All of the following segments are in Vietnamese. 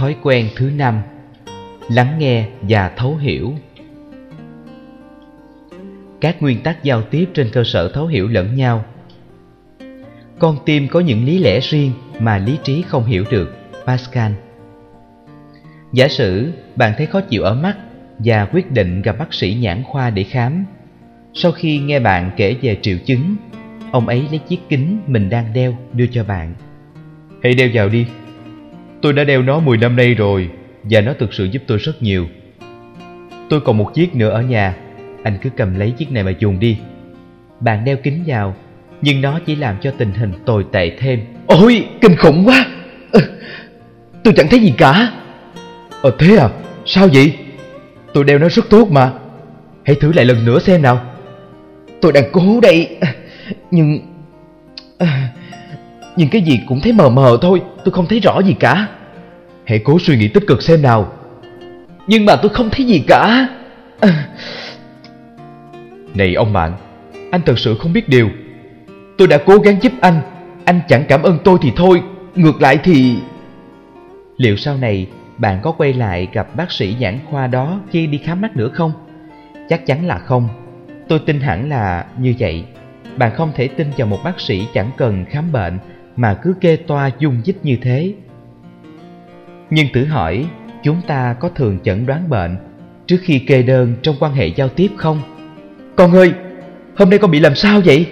Thói quen thứ 5: lắng nghe và thấu hiểu. Các nguyên tắc giao tiếp trên cơ sở thấu hiểu lẫn nhau. Con tim có những lý lẽ riêng mà lý trí không hiểu được. Pascal. Giả sử bạn thấy khó chịu ở mắt và quyết định gặp bác sĩ nhãn khoa để khám. Sau khi nghe bạn kể về triệu chứng, ông ấy lấy chiếc kính mình đang đeo đưa cho bạn. Hãy đeo vào đi. Tôi đã đeo nó 10 năm nay rồi và nó thực sự giúp tôi rất nhiều. Tôi còn một chiếc nữa ở nhà, anh cứ cầm lấy chiếc này mà dùng đi. Bạn đeo kính vào, nhưng nó chỉ làm cho tình hình tồi tệ thêm. Ôi, kinh khủng quá! Tôi chẳng thấy gì cả. Thế à? Sao vậy? Tôi đeo nó rất tốt mà. Hãy thử lại lần nữa xem nào. Tôi đang cố đây, nhưng cái gì cũng thấy mờ mờ thôi. Tôi không thấy rõ gì cả. Hãy cố suy nghĩ tích cực xem nào. Nhưng mà tôi không thấy gì cả. Này ông bạn, anh thật sự không biết điều. Tôi đã cố gắng giúp anh chẳng cảm ơn tôi thì thôi. Ngược lại thì... Liệu sau này bạn có quay lại gặp bác sĩ nhãn khoa đó khi đi khám mắt nữa không? Chắc chắn là không. Tôi tin hẳn là như vậy. Bạn không thể tin vào một bác sĩ chẳng cần khám bệnh mà cứ kê toa dung dích như thế. Nhưng thử hỏi, chúng ta có thường chẩn đoán bệnh trước khi kê đơn trong quan hệ giao tiếp không? Con ơi, hôm nay con bị làm sao vậy?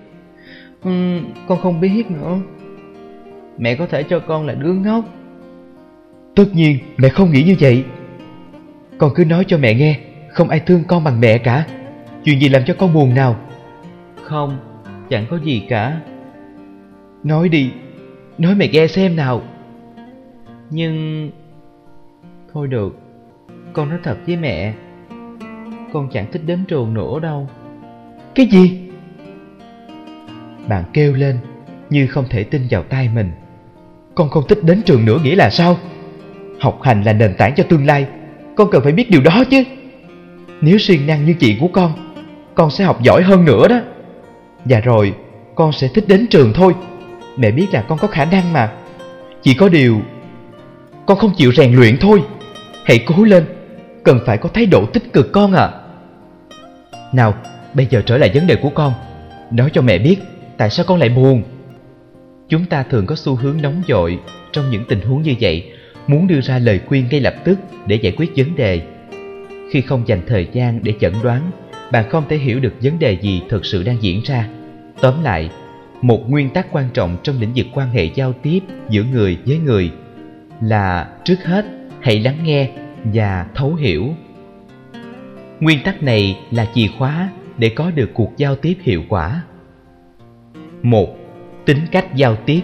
Con không biết nữa. Mẹ có thể cho con là đứa ngốc. Tất nhiên mẹ không nghĩ như vậy. Con cứ nói cho mẹ nghe. Không ai thương con bằng mẹ cả. Chuyện gì làm cho con buồn nào? Không, chẳng có gì cả. Nói đi, nói mẹ nghe xem nào. Nhưng... Thôi được, con nói thật với mẹ, con chẳng thích đến trường nữa đâu. Cái gì? Bạn kêu lên như không thể tin vào tai mình. Con không thích đến trường nữa nghĩa là sao? Học hành là nền tảng cho tương lai. Con cần phải biết điều đó chứ. Nếu siêng năng như chị của con sẽ học giỏi hơn nữa đó. Và rồi con sẽ thích đến trường thôi. Mẹ biết là con có khả năng mà. Chỉ có điều con không chịu rèn luyện thôi. Hãy cố lên. Cần phải có thái độ tích cực con ạ. Nào, bây giờ trở lại vấn đề của con. Nói cho mẹ biết tại sao con lại buồn. Chúng ta thường có xu hướng nóng vội trong những tình huống như vậy, muốn đưa ra lời khuyên ngay lập tức để giải quyết vấn đề. Khi không dành thời gian để chẩn đoán, bạn không thể hiểu được vấn đề gì thực sự đang diễn ra. Tóm lại, một nguyên tắc quan trọng trong lĩnh vực quan hệ giao tiếp giữa người với người là trước hết hãy lắng nghe và thấu hiểu. Nguyên tắc này là chìa khóa để có được cuộc giao tiếp hiệu quả. 1. Tính cách giao tiếp.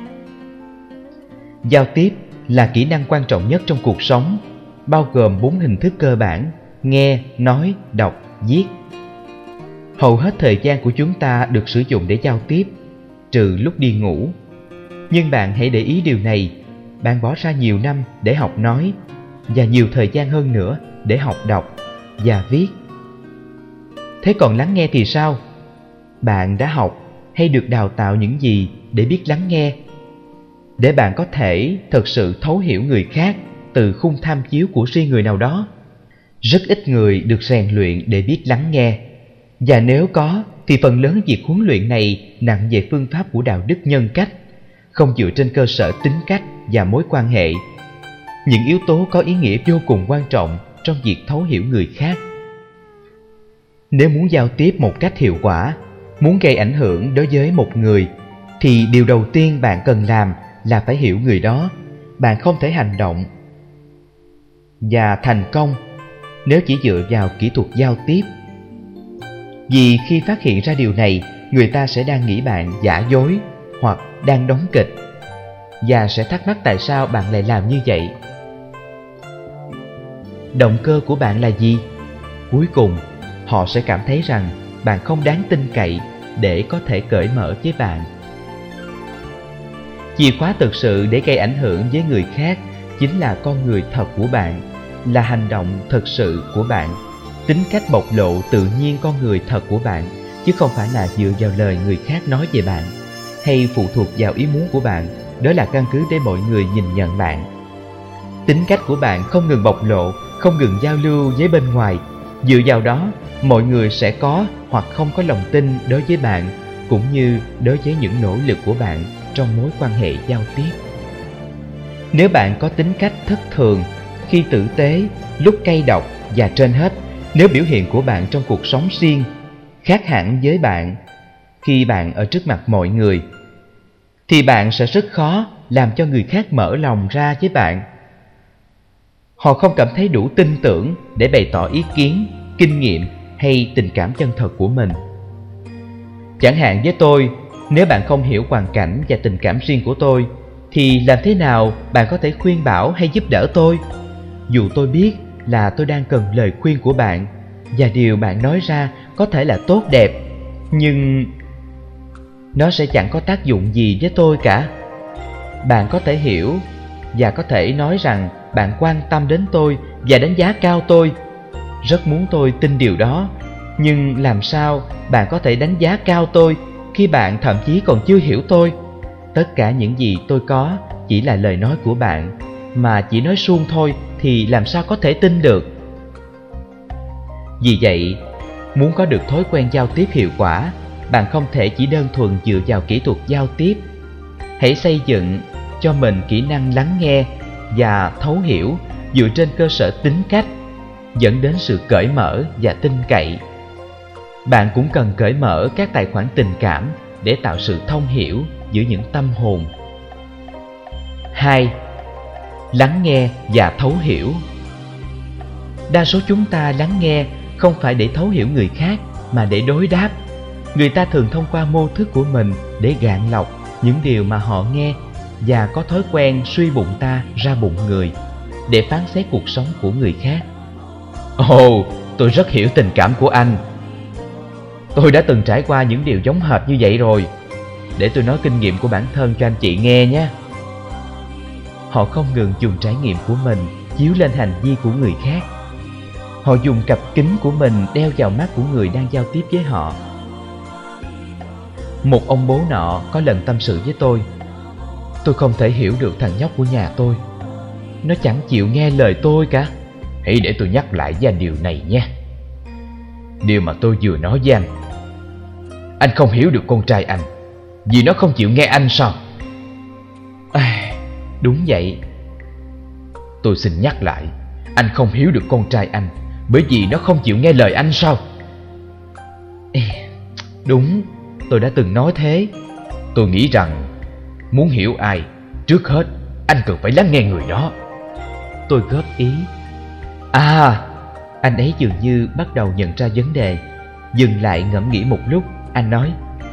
Giao tiếp là kỹ năng quan trọng nhất trong cuộc sống, bao gồm 4 hình thức cơ bản: nghe, nói, đọc, viết. Hầu hết thời gian của chúng ta được sử dụng để giao tiếp, trừ lúc đi ngủ. Nhưng bạn hãy để ý điều này, bạn bỏ ra nhiều năm để học nói và nhiều thời gian hơn nữa để học đọc và viết. Thế còn lắng nghe thì sao? Bạn đã học hay được đào tạo những gì để biết lắng nghe? Để bạn có thể thực sự thấu hiểu người khác từ khung tham chiếu của riêng người nào đó. Rất ít người được rèn luyện để biết lắng nghe. Và nếu có, thì phần lớn việc huấn luyện này nặng về phương pháp của đạo đức nhân cách, không dựa trên cơ sở tính cách và mối quan hệ. Những yếu tố có ý nghĩa vô cùng quan trọng trong việc thấu hiểu người khác. Nếu muốn giao tiếp một cách hiệu quả, muốn gây ảnh hưởng đối với một người, thì điều đầu tiên bạn cần làm là phải hiểu người đó. Bạn không thể hành động và thành công nếu chỉ dựa vào kỹ thuật giao tiếp. Vì khi phát hiện ra điều này, người ta sẽ đang nghĩ bạn giả dối hoặc đang đóng kịch, và sẽ thắc mắc tại sao bạn lại làm như vậy. Động cơ của bạn là gì? Cuối cùng, họ sẽ cảm thấy rằng bạn không đáng tin cậy để có thể cởi mở với bạn. Chìa khóa thực sự để gây ảnh hưởng với người khác chính là con người thật của bạn, là hành động thực sự của bạn, tính cách bộc lộ tự nhiên con người thật của bạn, chứ không phải là dựa vào lời người khác nói về bạn, hay phụ thuộc vào ý muốn của bạn. Đó là căn cứ để mọi người nhìn nhận bạn. Tính cách của bạn không ngừng bộc lộ, không ngừng giao lưu với bên ngoài. Dựa vào đó, mọi người sẽ có hoặc không có lòng tin đối với bạn, cũng như đối với những nỗ lực của bạn trong mối quan hệ giao tiếp. Nếu bạn có tính cách thất thường, khi tử tế, lúc cay độc, và trên hết, nếu biểu hiện của bạn trong cuộc sống riêng khác hẳn với bạn khi bạn ở trước mặt mọi người, thì bạn sẽ rất khó làm cho người khác mở lòng ra với bạn. Họ không cảm thấy đủ tin tưởng để bày tỏ ý kiến, kinh nghiệm hay tình cảm chân thật của mình. Chẳng hạn với tôi, nếu bạn không hiểu hoàn cảnh và tình cảm riêng của tôi, thì làm thế nào bạn có thể khuyên bảo hay giúp đỡ tôi? Dù tôi biết là tôi đang cần lời khuyên của bạn, và điều bạn nói ra có thể là tốt đẹp, nhưng nó sẽ chẳng có tác dụng gì với tôi cả. Bạn có thể hiểu và có thể nói rằng bạn quan tâm đến tôi và đánh giá cao tôi. Rất muốn tôi tin điều đó, nhưng làm sao bạn có thể đánh giá cao tôi khi bạn thậm chí còn chưa hiểu tôi? Tất cả những gì tôi có chỉ là lời nói của bạn, mà chỉ nói suông thôi thì làm sao có thể tin được. Vì vậy, muốn có được thói quen giao tiếp hiệu quả, bạn không thể chỉ đơn thuần dựa vào kỹ thuật giao tiếp. Hãy xây dựng cho mình kỹ năng lắng nghe và thấu hiểu dựa trên cơ sở tính cách, dẫn đến sự cởi mở và tin cậy. Bạn cũng cần cởi mở các tài khoản tình cảm để tạo sự thông hiểu giữa những tâm hồn. 2. Lắng nghe và thấu hiểu. Đa số chúng ta lắng nghe không phải để thấu hiểu người khác, mà để đối đáp. Người ta thường thông qua mô thức của mình để gạn lọc những điều mà họ nghe, và có thói quen suy bụng ta ra bụng người để phán xét cuộc sống của người khác. Ồ, tôi rất hiểu tình cảm của anh. Tôi đã từng trải qua những điều giống hệt như vậy rồi. Để tôi nói kinh nghiệm của bản thân cho anh chị nghe nhé. Họ không ngừng dùng trải nghiệm của mình chiếu lên hành vi của người khác. Họ dùng cặp kính của mình đeo vào mắt của người đang giao tiếp với họ. Một ông bố nọ có lần tâm sự với tôi: tôi không thể hiểu được thằng nhóc của nhà tôi. Nó chẳng chịu nghe lời tôi cả. Hãy để tôi nhắc lại với anh điều này nha. Điều mà tôi vừa nói với anh không hiểu được con trai anh vì nó không chịu nghe anh sao? Đúng vậy. Tôi xin nhắc lại, anh không hiểu được con trai anh bởi vì nó không chịu nghe lời anh sao? Đúng, tôi đã từng nói thế. Tôi nghĩ rằng muốn hiểu ai, trước hết anh cần phải lắng nghe người đó. Tôi góp ý. Anh ấy dường như bắt đầu nhận ra vấn đề. Dừng lại ngẫm nghĩ một lúc, anh nói: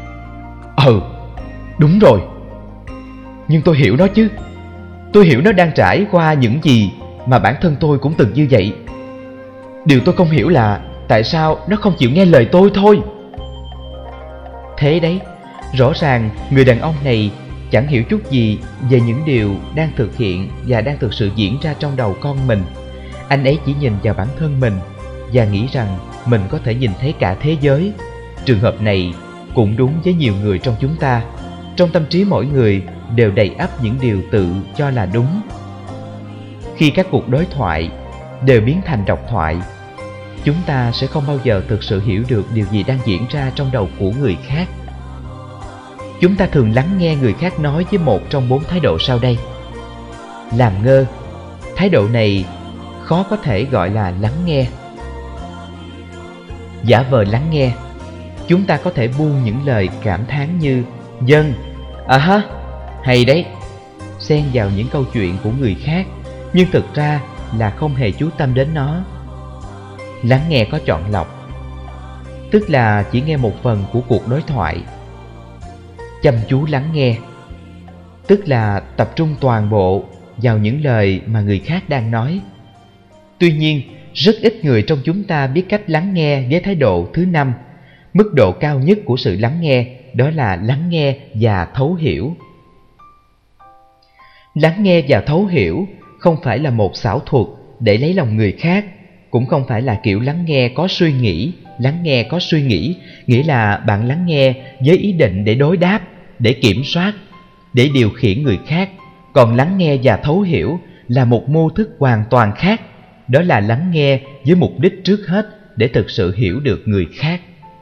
đúng rồi. Nhưng tôi hiểu nó chứ. Tôi hiểu nó đang trải qua những gì mà bản thân tôi cũng từng như vậy. Điều tôi không hiểu là tại sao nó không chịu nghe lời tôi thôi. Thế đấy, rõ ràng người đàn ông này chẳng hiểu chút gì về những điều đang thực hiện và đang thực sự diễn ra trong đầu con mình. Anh ấy chỉ nhìn vào bản thân mình và nghĩ rằng mình có thể nhìn thấy cả thế giới. Trường hợp này cũng đúng với nhiều người trong chúng ta. Trong tâm trí mỗi người đều đầy ắp những điều tự cho là đúng. Khi các cuộc đối thoại đều biến thành độc thoại, chúng ta sẽ không bao giờ thực sự hiểu được điều gì đang diễn ra trong đầu của người khác. Chúng ta thường lắng nghe người khác nói với một trong 4 thái độ sau đây. Làm ngơ. Thái độ này khó có thể gọi là lắng nghe. Giả vờ lắng nghe. Chúng ta có thể buông những lời cảm thán như vâng, hay đấy, xen vào những câu chuyện của người khác, nhưng thực ra là không hề chú tâm đến nó. Lắng nghe có chọn lọc, tức là chỉ nghe một phần của cuộc đối thoại. Chăm chú lắng nghe, tức là tập trung toàn bộ vào những lời mà người khác đang nói. Tuy nhiên, rất ít người trong chúng ta biết cách lắng nghe với thái độ thứ 5, mức độ cao nhất của sự lắng nghe, đó là lắng nghe và thấu hiểu. Lắng nghe và thấu hiểu không phải là một xảo thuật để lấy lòng người khác, cũng không phải là kiểu lắng nghe có suy nghĩ. Lắng nghe có suy nghĩ nghĩa là bạn lắng nghe với ý định để đối đáp, để kiểm soát, để điều khiển người khác. Còn lắng nghe và thấu hiểu là một mô thức hoàn toàn khác, đó là lắng nghe với mục đích trước hết để thực sự hiểu được người khác.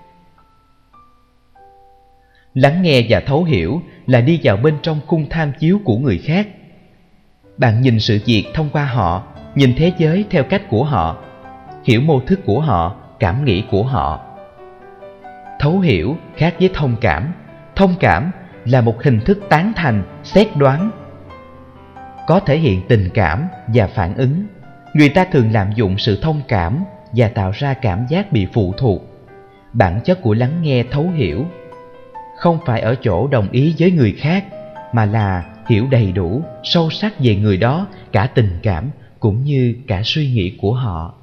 Lắng nghe và thấu hiểu là đi vào bên trong khung tham chiếu của người khác. Bạn nhìn sự việc thông qua họ, nhìn thế giới theo cách của họ, hiểu mô thức của họ, cảm nghĩ của họ. Thấu hiểu khác với thông cảm. Thông cảm là một hình thức tán thành, xét đoán, có thể hiện tình cảm và phản ứng. Người ta thường lạm dụng sự thông cảm và tạo ra cảm giác bị phụ thuộc. Bản chất của lắng nghe thấu hiểu không phải ở chỗ đồng ý với người khác, mà là hiểu đầy đủ, sâu sắc về người đó, cả tình cảm cũng như cả suy nghĩ của họ.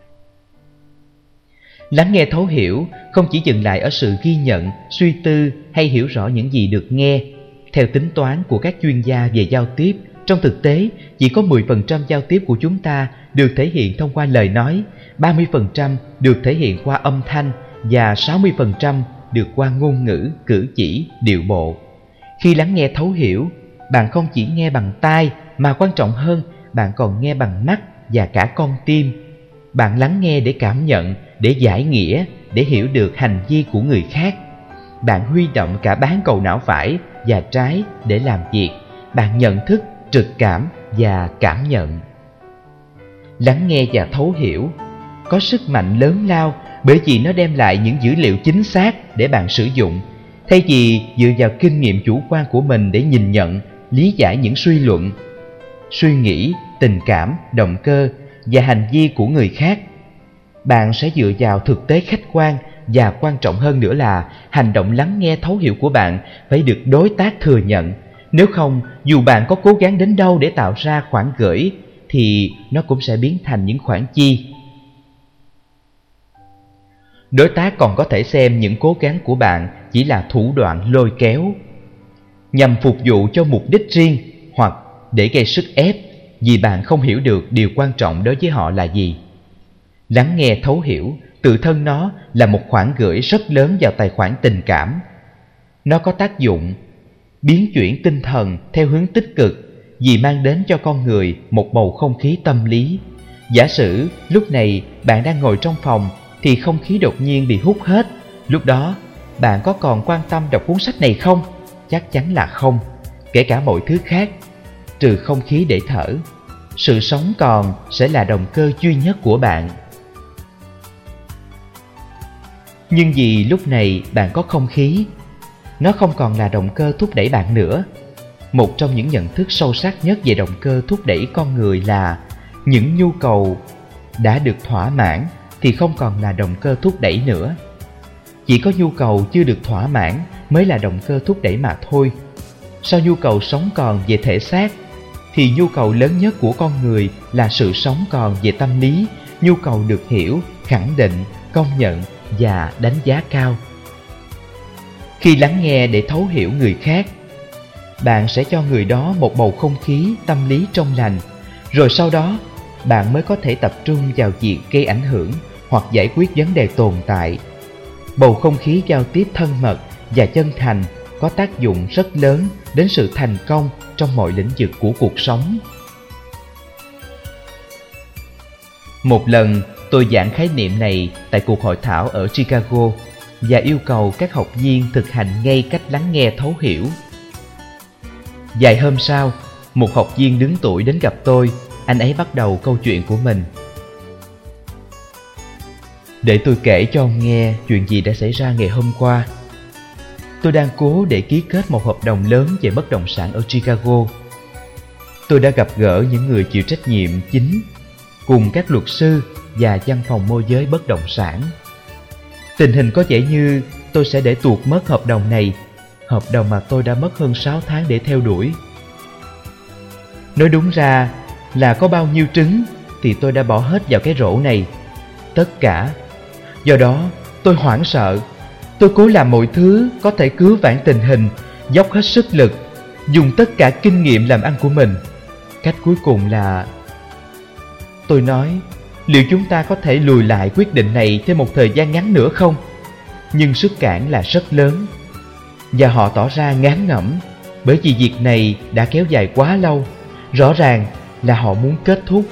Lắng nghe thấu hiểu không chỉ dừng lại ở sự ghi nhận, suy tư hay hiểu rõ những gì được nghe. Theo tính toán của các chuyên gia về giao tiếp, trong thực tế chỉ có 10% giao tiếp của chúng ta được thể hiện thông qua lời nói, 30% được thể hiện qua âm thanh và 60% được qua ngôn ngữ, cử chỉ, điệu bộ. Khi lắng nghe thấu hiểu, bạn không chỉ nghe bằng tai mà quan trọng hơn, bạn còn nghe bằng mắt và cả con tim. Bạn lắng nghe để cảm nhận, để giải nghĩa, để hiểu được hành vi của người khác. Bạn huy động cả bán cầu não phải và trái để làm việc. Bạn nhận thức, trực cảm và cảm nhận. Lắng nghe và thấu hiểu có sức mạnh lớn lao bởi vì nó đem lại những dữ liệu chính xác để bạn sử dụng, thay vì dựa vào kinh nghiệm chủ quan của mình để nhìn nhận, lý giải những suy luận, suy nghĩ, tình cảm, động cơ và hành vi của người khác. Bạn sẽ dựa vào thực tế khách quan, và quan trọng hơn nữa là hành động lắng nghe thấu hiểu của bạn phải được đối tác thừa nhận. Nếu không, dù bạn có cố gắng đến đâu để tạo ra khoản gửi thì nó cũng sẽ biến thành những khoản chi. Đối tác còn có thể xem những cố gắng của bạn chỉ là thủ đoạn lôi kéo nhằm phục vụ cho mục đích riêng, hoặc để gây sức ép vì bạn không hiểu được điều quan trọng đối với họ là gì. Lắng nghe thấu hiểu tự thân nó là một khoản gửi rất lớn vào tài khoản tình cảm. Nó có tác dụng biến chuyển tinh thần theo hướng tích cực vì mang đến cho con người một bầu không khí tâm lý. Giả sử lúc này bạn đang ngồi trong phòng thì không khí đột nhiên bị hút hết. Lúc đó bạn có còn quan tâm đọc cuốn sách này không? Chắc chắn là không. Kể cả mọi thứ khác, trừ không khí để thở. Sự sống còn sẽ là động cơ duy nhất của bạn. Nhưng vì lúc này bạn có không khí, nó không còn là động cơ thúc đẩy bạn nữa. Một trong những nhận thức sâu sắc nhất về động cơ thúc đẩy con người là những nhu cầu đã được thỏa mãn thì không còn là động cơ thúc đẩy nữa. Chỉ có nhu cầu chưa được thỏa mãn mới là động cơ thúc đẩy mà thôi. Sau nhu cầu sống còn về thể xác thì nhu cầu lớn nhất của con người là sự sống còn về tâm lý, nhu cầu được hiểu, khẳng định, công nhận và đánh giá cao. Khi lắng nghe để thấu hiểu người khác, bạn sẽ cho người đó một bầu không khí tâm lý trong lành, rồi sau đó bạn mới có thể tập trung vào việc gây ảnh hưởng hoặc giải quyết vấn đề tồn tại. Bầu không khí giao tiếp thân mật và chân thành có tác dụng rất lớn đến sự thành công trong mọi lĩnh vực của cuộc sống. Một lần tôi giảng khái niệm này tại cuộc hội thảo ở Chicago và yêu cầu các học viên thực hành ngay cách lắng nghe thấu hiểu. Vài hôm sau, một học viên đứng tuổi đến gặp tôi. Anh ấy bắt đầu câu chuyện của mình. Để tôi kể cho ông nghe chuyện gì đã xảy ra ngày hôm qua. Tôi đang cố để ký kết một hợp đồng lớn về bất động sản ở Chicago. Tôi đã gặp gỡ những người chịu trách nhiệm chính cùng các luật sư và văn phòng môi giới bất động sản. Tình hình có vẻ như tôi sẽ để tuột mất hợp đồng này, hợp đồng mà tôi đã mất hơn 6 tháng để theo đuổi. Nói đúng ra là có bao nhiêu trứng thì tôi đã bỏ hết vào cái rổ này, tất cả. Do đó tôi hoảng sợ. Tôi cố làm mọi thứ có thể cứu vãn tình hình, dốc hết sức lực, dùng tất cả kinh nghiệm làm ăn của mình. Cách cuối cùng là tôi nói, liệu chúng ta có thể lùi lại quyết định này thêm một thời gian ngắn nữa không? Nhưng sức cản là rất lớn. Và họ tỏ ra ngán ngẩm, bởi vì việc này đã kéo dài quá lâu. Rõ ràng là họ muốn kết thúc.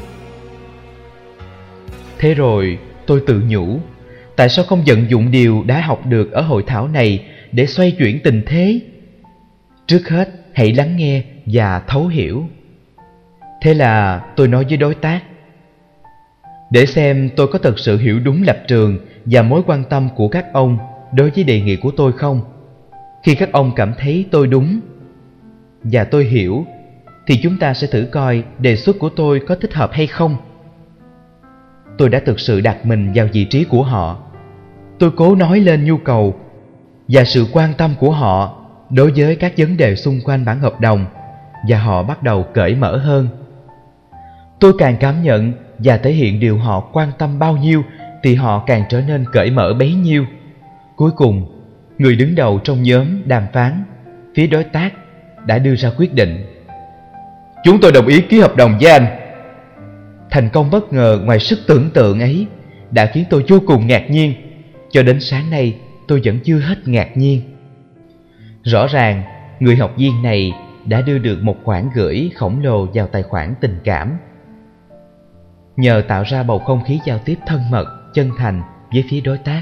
Thế rồi tôi tự nhủ, tại sao không vận dụng điều đã học được ở hội thảo này để xoay chuyển tình thế? Trước hết, hãy lắng nghe và thấu hiểu. Thế là tôi nói với đối tác, để xem tôi có thực sự hiểu đúng lập trường và mối quan tâm của các ông đối với đề nghị của tôi không. Khi các ông cảm thấy tôi đúng và tôi hiểu, thì chúng ta sẽ thử coi đề xuất của tôi có thích hợp hay không. Tôi đã thực sự đặt mình vào vị trí của họ. Tôi cố nói lên nhu cầu và sự quan tâm của họ đối với các vấn đề xung quanh bản hợp đồng, và họ bắt đầu cởi mở hơn. Tôi càng cảm nhận và thể hiện điều họ quan tâm bao nhiêu thì họ càng trở nên cởi mở bấy nhiêu. Cuối cùng, người đứng đầu trong nhóm đàm phán, phía đối tác, đã đưa ra quyết định. Chúng tôi đồng ý ký hợp đồng với anh. Thành công bất ngờ ngoài sức tưởng tượng ấy đã khiến tôi vô cùng ngạc nhiên. Cho đến sáng nay tôi vẫn chưa hết ngạc nhiên. Rõ ràng người học viên này đã đưa được một khoản gửi khổng lồ vào tài khoản tình cảm. Nhờ tạo ra bầu không khí giao tiếp thân mật, chân thành với phía đối tác.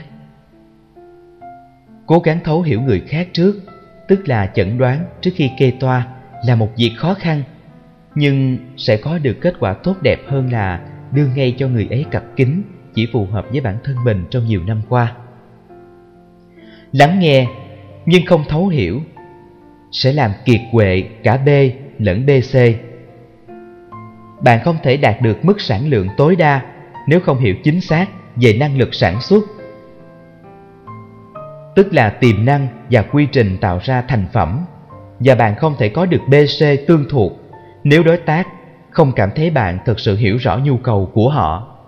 Cố gắng thấu hiểu người khác trước, tức là chẩn đoán trước khi kê toa, là một việc khó khăn, nhưng sẽ có được kết quả tốt đẹp hơn là đưa ngay cho người ấy cặp kính chỉ phù hợp với bản thân mình trong nhiều năm qua. Lắng nghe nhưng không thấu hiểu sẽ làm kiệt quệ cả B lẫn BC. Bạn không thể đạt được mức sản lượng tối đa nếu không hiểu chính xác về năng lực sản xuất, tức là tiềm năng và quy trình tạo ra thành phẩm, và bạn không thể có được BC tương thuộc nếu đối tác không cảm thấy bạn thực sự hiểu rõ nhu cầu của họ.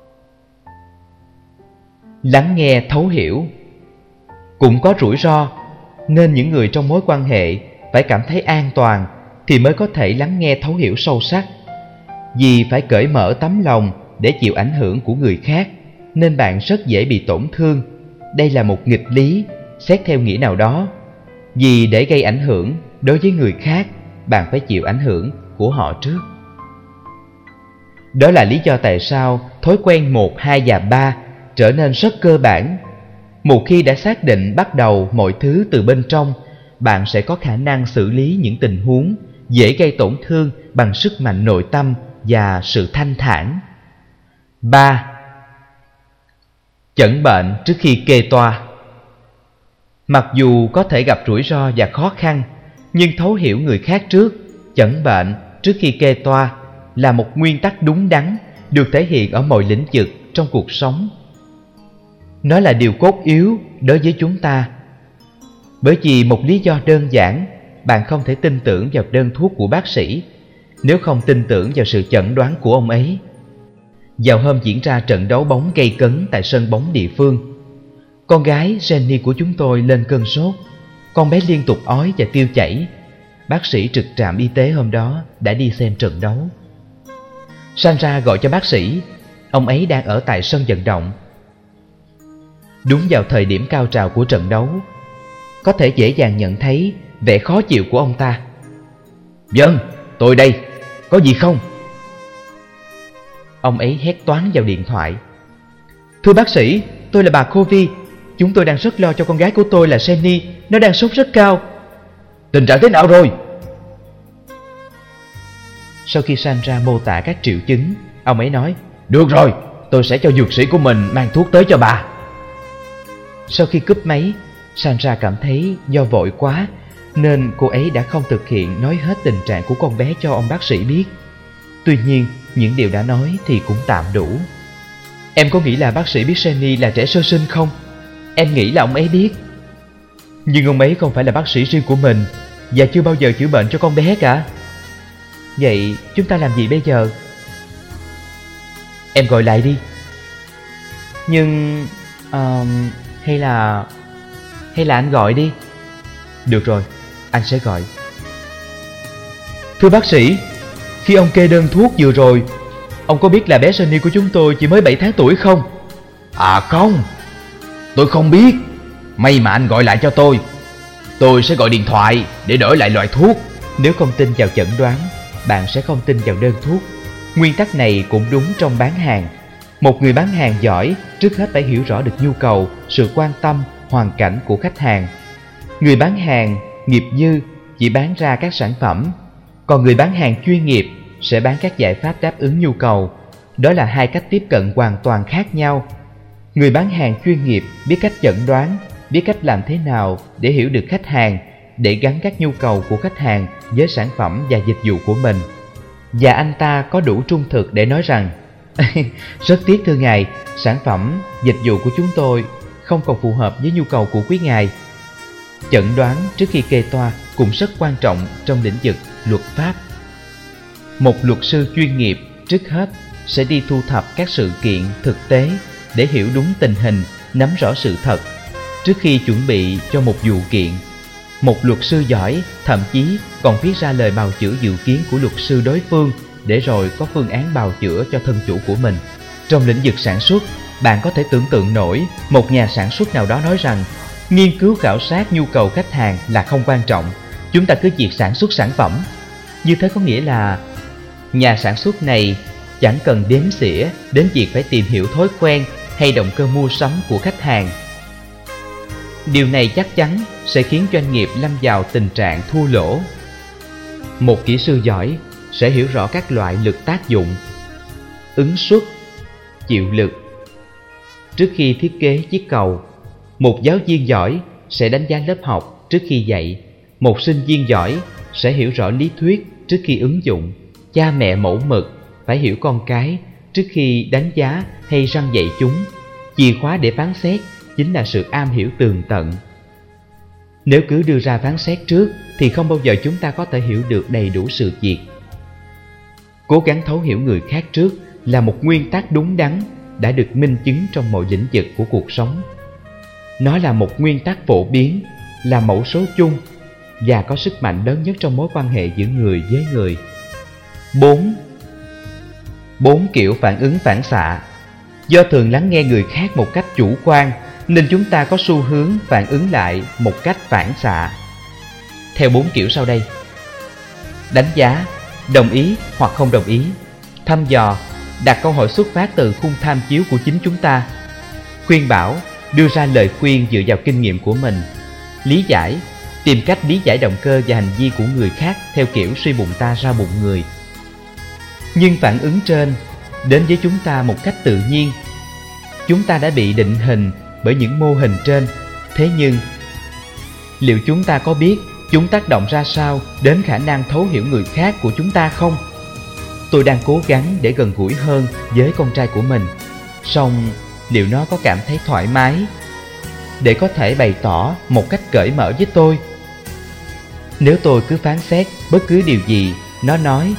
Lắng nghe thấu hiểu cũng có rủi ro, nên những người trong mối quan hệ phải cảm thấy an toàn thì mới có thể lắng nghe thấu hiểu sâu sắc. Vì phải cởi mở tấm lòng để chịu ảnh hưởng của người khác, nên bạn rất dễ bị tổn thương. Đây là một nghịch lý, xét theo nghĩa nào đó. Vì để gây ảnh hưởng đối với người khác, bạn phải chịu ảnh hưởng của họ trước. Đó là lý do tại sao thói quen 1, 2 và 3 trở nên rất cơ bản. Một khi đã xác định bắt đầu mọi thứ từ bên trong, bạn sẽ có khả năng xử lý những tình huống dễ gây tổn thương bằng sức mạnh nội tâm và sự thanh thản. 3. Chẩn bệnh trước khi kê toa. Mặc dù có thể gặp rủi ro và khó khăn, nhưng thấu hiểu người khác trước, chẩn bệnh trước khi kê toa là một nguyên tắc đúng đắn được thể hiện ở mọi lĩnh vực trong cuộc sống. Nó là điều cốt yếu đối với chúng ta. Bởi vì một lý do đơn giản, bạn không thể tin tưởng vào đơn thuốc của bác sĩ nếu không tin tưởng vào sự chẩn đoán của ông ấy. Vào hôm diễn ra trận đấu bóng gay cấn tại sân bóng địa phương, con gái Jenny của chúng tôi lên cơn sốt. Con bé liên tục ói và tiêu chảy. Bác sĩ trực trạm y tế hôm đó đã đi xem trận đấu. Sandra gọi cho bác sĩ. Ông ấy đang ở tại sân vận động. Đúng vào thời điểm cao trào của trận đấu, có thể dễ dàng nhận thấy vẻ khó chịu của ông ta. Vâng, tôi đây, có gì không? Ông ấy hét toáng vào điện thoại. Thưa bác sĩ, tôi là bà Covey. Chúng tôi đang rất lo cho con gái của tôi là Jenny. Nó đang sốt rất cao. Tình trạng thế nào rồi? Sau khi Sandra mô tả các triệu chứng, ông ấy nói, được rồi, tôi sẽ cho dược sĩ của mình mang thuốc tới cho bà. Sau khi cúp máy, Sandra cảm thấy do vội quá nên cô ấy đã không thực hiện nói hết tình trạng của con bé cho ông bác sĩ biết. Tuy nhiên, những điều đã nói thì cũng tạm đủ. Em có nghĩ là bác sĩ biết Jenny là trẻ sơ sinh không? Em nghĩ là ông ấy biết. Nhưng ông ấy không phải là bác sĩ riêng của mình và chưa bao giờ chữa bệnh cho con bé cả. Vậy chúng ta làm gì bây giờ? Em gọi lại đi. Nhưng... hay là anh gọi đi. Được rồi, anh sẽ gọi. Thưa bác sĩ, khi ông kê đơn thuốc vừa rồi, ông có biết là bé Jenny của chúng tôi chỉ mới 7 tháng tuổi không? À không, tôi không biết. May mà anh gọi lại cho tôi. Tôi sẽ gọi điện thoại để đổi lại loại thuốc. Nếu không tin vào chẩn đoán, bạn sẽ không tin vào đơn thuốc. Nguyên tắc này cũng đúng trong bán hàng. Một người bán hàng giỏi trước hết phải hiểu rõ được nhu cầu, sự quan tâm, hoàn cảnh của khách hàng. Người bán hàng nghiệp dư chỉ bán ra các sản phẩm, còn người bán hàng chuyên nghiệp sẽ bán các giải pháp đáp ứng nhu cầu. Đó là hai cách tiếp cận hoàn toàn khác nhau. Người bán hàng chuyên nghiệp biết cách chẩn đoán, biết cách làm thế nào để hiểu được khách hàng, để gắn các nhu cầu của khách hàng với sản phẩm và dịch vụ của mình. Và anh ta có đủ trung thực để nói rằng rất tiếc thưa ngài, sản phẩm, dịch vụ của chúng tôi không còn phù hợp với nhu cầu của quý ngài. Chẩn đoán trước khi kê toa cũng rất quan trọng trong lĩnh vực luật pháp. Một luật sư chuyên nghiệp trước hết sẽ đi thu thập các sự kiện thực tế để hiểu đúng tình hình, nắm rõ sự thật trước khi chuẩn bị cho một vụ kiện. Một luật sư giỏi thậm chí còn viết ra lời bào chữa dự kiến của luật sư đối phương để rồi có phương án bào chữa cho thân chủ của mình. Trong lĩnh vực sản xuất, bạn có thể tưởng tượng nổi một nhà sản xuất nào đó nói rằng nghiên cứu khảo sát nhu cầu khách hàng là không quan trọng, chúng ta cứ việc sản xuất sản phẩm. Như thế có nghĩa là nhà sản xuất này chẳng cần đếm xỉa đến việc phải tìm hiểu thói quen hay động cơ mua sắm của khách hàng. Điều này chắc chắn sẽ khiến doanh nghiệp lâm vào tình trạng thua lỗ. Một kỹ sư giỏi sẽ hiểu rõ các loại lực tác dụng, ứng suất, chịu lực. Trước khi thiết kế chiếc cầu, một giáo viên giỏi sẽ đánh giá lớp học trước khi dạy. Một sinh viên giỏi sẽ hiểu rõ lý thuyết trước khi ứng dụng. Cha mẹ mẫu mực phải hiểu con cái trước khi đánh giá hay răn dạy chúng. Chìa khóa để phán xét chính là sự am hiểu tường tận. Nếu cứ đưa ra phán xét trước thì không bao giờ chúng ta có thể hiểu được đầy đủ sự việc. Cố gắng thấu hiểu người khác trước là một nguyên tắc đúng đắn đã được minh chứng trong mọi lĩnh vực của cuộc sống. Nó là một nguyên tắc phổ biến, là mẫu số chung và có sức mạnh lớn nhất trong mối quan hệ giữa người với người. 4 kiểu phản ứng phản xạ. Do thường lắng nghe người khác một cách chủ quan nên chúng ta có xu hướng phản ứng lại một cách phản xạ. Theo 4 kiểu sau đây: đánh giá, đồng ý hoặc không đồng ý, thăm dò, đặt câu hỏi xuất phát từ khung tham chiếu của chính chúng ta, khuyên bảo, đưa ra lời khuyên dựa vào kinh nghiệm của mình, lý giải, tìm cách lý giải động cơ và hành vi của người khác theo kiểu suy bụng ta ra bụng người. Nhưng phản ứng trên đến với chúng ta một cách tự nhiên. Chúng ta đã bị định hình bởi những mô hình trên. Thế nhưng, liệu chúng ta có biết chúng tác động ra sao đến khả năng thấu hiểu người khác của chúng ta không? Tôi đang cố gắng để gần gũi hơn với con trai của mình. Song liệu nó có cảm thấy thoải mái để có thể bày tỏ một cách cởi mở với tôi? Nếu tôi cứ phán xét bất cứ điều gì nó nói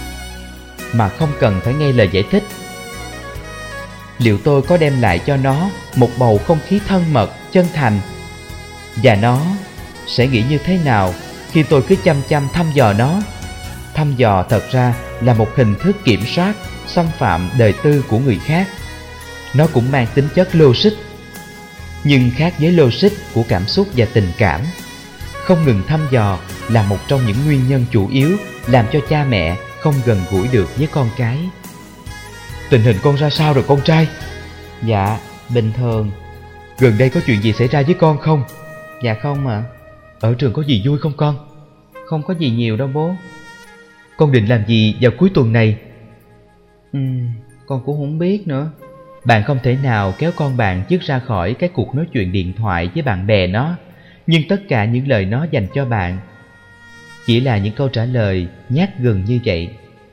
mà không cần phải nghe lời giải thích, liệu tôi có đem lại cho nó một bầu không khí thân mật, chân thành? Và nó sẽ nghĩ như thế nào khi tôi cứ chăm chăm thăm dò nó? Thăm dò thật ra là một hình thức kiểm soát, xâm phạm đời tư của người khác. Nó cũng mang tính chất logic, nhưng khác với logic của cảm xúc và tình cảm. Không ngừng thăm dò là một trong những nguyên nhân chủ yếu làm cho cha mẹ không gần gũi được với con cái. Tình hình con ra sao rồi con trai? Dạ, bình thường. Gần đây có chuyện gì xảy ra với con không? Dạ không ạ. Ở trường có gì vui không con? Không có gì nhiều đâu bố. Con định làm gì vào cuối tuần này? Con cũng không biết nữa. Bạn không thể nào kéo con bạn dứt ra khỏi cái cuộc nói chuyện điện thoại với bạn bè nó. Nhưng tất cả những lời nó dành cho bạn chỉ là những câu trả lời nhát gừng như vậy.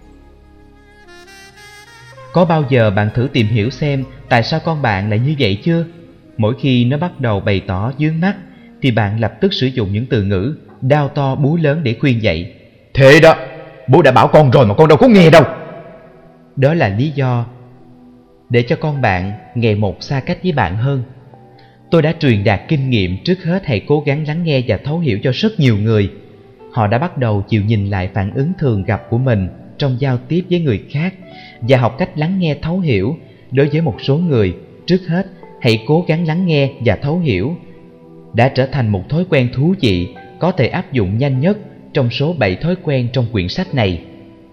Có bao giờ bạn thử tìm hiểu xem tại sao con bạn lại như vậy chưa? Mỗi khi nó bắt đầu bày tỏ vướng mắc thì bạn lập tức sử dụng những từ ngữ đao to búa lớn để khuyên dạy. Thế đó, bố đã bảo con rồi mà con đâu có nghe đâu. Đó là lý do để cho con bạn ngày một xa cách với bạn hơn. Tôi đã truyền đạt kinh nghiệm trước hết hãy cố gắng lắng nghe và thấu hiểu cho rất nhiều người. Họ đã bắt đầu chịu nhìn lại phản ứng thường gặp của mình trong giao tiếp với người khác và học cách lắng nghe thấu hiểu. Đối với một số người, trước hết hãy cố gắng lắng nghe và thấu hiểu đã trở thành một thói quen thú vị có thể áp dụng nhanh nhất trong số 7 thói quen trong quyển sách này.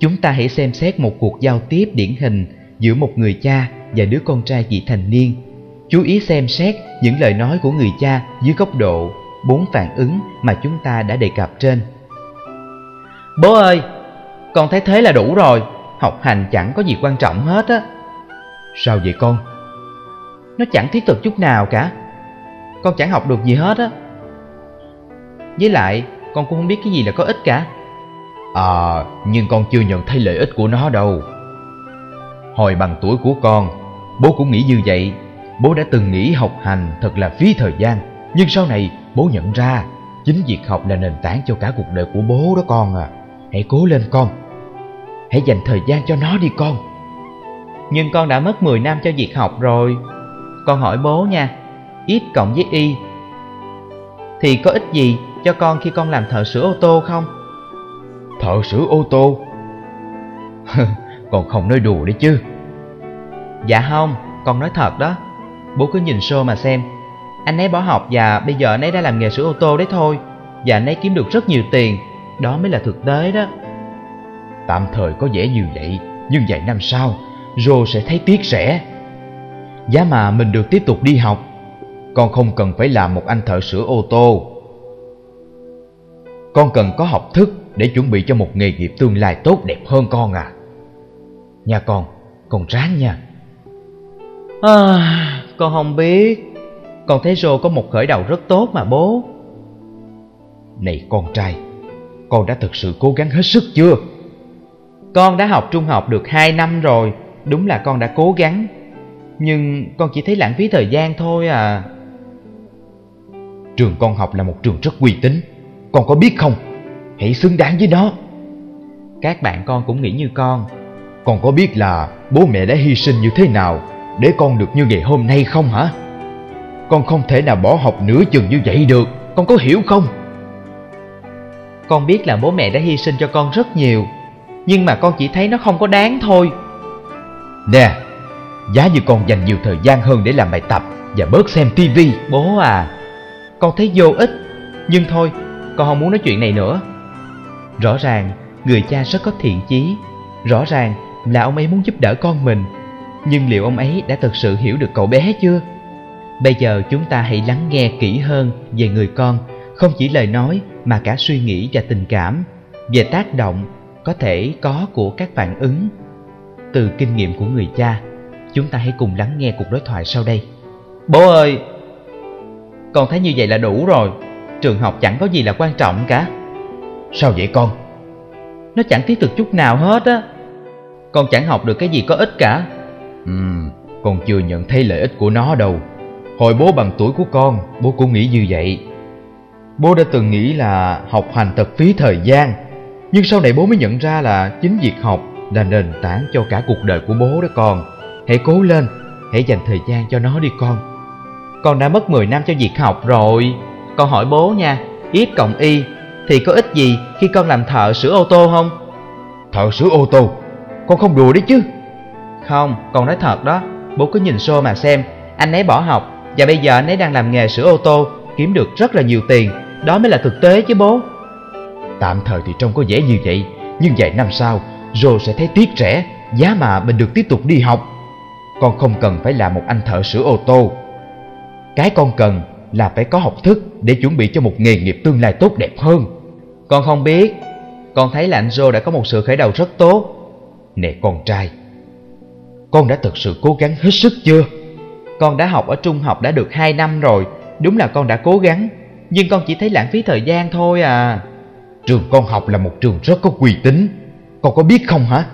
chúng ta hãy xem xét một cuộc giao tiếp điển hình giữa một người cha và đứa con trai vị thành niên. Chú ý xem xét những lời nói của người cha dưới góc độ 4 phản ứng mà chúng ta đã đề cập trên. Bố ơi, con thấy thế là đủ rồi. Học hành chẳng có gì quan trọng hết á. Sao vậy con? Nó chẳng thiết thực chút nào cả. Con chẳng học được gì hết á. Với lại con cũng không biết cái gì là có ích cả. Nhưng con chưa nhận thấy lợi ích của nó đâu. Hồi bằng tuổi của con, bố cũng nghĩ như vậy. Bố đã từng nghĩ học hành thật là phí thời gian. Nhưng sau này bố nhận ra chính việc học là nền tảng cho cả cuộc đời của bố đó con à. Hãy cố lên con. Hãy dành thời gian cho nó đi con. Nhưng con đã mất 10 năm cho việc học rồi. Con hỏi bố nha, X cộng với Y thì có ích gì cho con khi con làm thợ sửa ô tô không? Thợ sửa ô tô? Con không nói đùa đấy chứ. Dạ không, con nói thật đó. Bố cứ nhìn show mà xem. Anh ấy bỏ học và bây giờ anh ấy đã làm nghề sửa ô tô đấy thôi. Và anh ấy kiếm được rất nhiều tiền. Đó mới là thực tế đó. Tạm thời có vẻ như vậy, nhưng vài năm sau Joe sẽ thấy tiếc rẻ. Giá mà mình được tiếp tục đi học. Con không cần phải làm một anh thợ sửa ô tô. Con cần có học thức để chuẩn bị cho một nghề nghiệp tương lai tốt đẹp hơn con à. Nha con ráng nha. Con không biết. Con thấy Joe có một khởi đầu rất tốt mà bố. Này con trai, con đã thực sự cố gắng hết sức chưa? Con đã học trung học được 2 năm rồi. Đúng là con đã cố gắng. Nhưng con chỉ thấy lãng phí thời gian thôi à. Trường con học là một trường rất uy tín. Con có biết không? Hãy xứng đáng với nó. Các bạn con cũng nghĩ như con. Con có biết là bố mẹ đã hy sinh như thế nào để con được như ngày hôm nay không hả? Con không thể nào bỏ học nửa chừng như vậy được. Con có hiểu không? Con biết là bố mẹ đã hy sinh cho con rất nhiều. Nhưng mà con chỉ thấy nó không có đáng thôi. Nè, giá như con dành nhiều thời gian hơn để làm bài tập và bớt xem tivi. Bố à, con thấy vô ích. Nhưng thôi, con không muốn nói chuyện này nữa. Rõ ràng người cha rất có thiện chí. Rõ ràng là ông ấy muốn giúp đỡ con mình. Nhưng liệu ông ấy đã thực sự hiểu được cậu bé chưa? Bây giờ chúng ta hãy lắng nghe kỹ hơn về người con. Không chỉ lời nói mà cả suy nghĩ và tình cảm. Về tác động có thể có của các phản ứng. Từ kinh nghiệm của người cha, chúng ta hãy cùng lắng nghe cuộc đối thoại sau đây. Bố ơi, con thấy như vậy là đủ rồi. Trường học chẳng có gì là quan trọng cả. Sao vậy con? Nó chẳng thiết thực chút nào hết á. Con chẳng học được cái gì có ích cả. Con chưa nhận thấy lợi ích của nó đâu. Hồi bố bằng tuổi của con, bố cũng nghĩ như vậy. Bố đã từng nghĩ là học hành thật phí thời gian. Nhưng sau này bố mới nhận ra là chính việc học là nền tảng cho cả cuộc đời của bố đó con. Hãy cố lên, hãy dành thời gian cho nó đi con. Con đã mất 10 năm cho việc học rồi. Con hỏi bố nha, X cộng Y thì có ích gì khi con làm thợ sửa ô tô không? Thợ sửa ô tô? Con không đùa đấy chứ? Không, con nói thật đó. Bố cứ nhìn show mà xem. Anh ấy bỏ học và bây giờ anh ấy đang làm nghề sửa ô tô, kiếm được rất là nhiều tiền. Đó mới là thực tế chứ bố. Tạm thời thì trông có vẻ như vậy, nhưng vài năm sau Joe sẽ thấy tiếc rẻ. Giá mà mình được tiếp tục đi học. Con không cần phải làm một anh thợ sửa ô tô. Cái con cần là phải có học thức để chuẩn bị cho một nghề nghiệp tương lai tốt đẹp hơn. Con không biết. Con thấy là anh Joe đã có một sự khởi đầu rất tốt. Nè con trai, con đã thực sự cố gắng hết sức chưa? Con đã học ở trung học đã được 2 năm rồi. Đúng là con đã cố gắng. Nhưng con chỉ thấy lãng phí thời gian thôi à. Trường con học là một trường rất có uy tín. Con có biết không hả?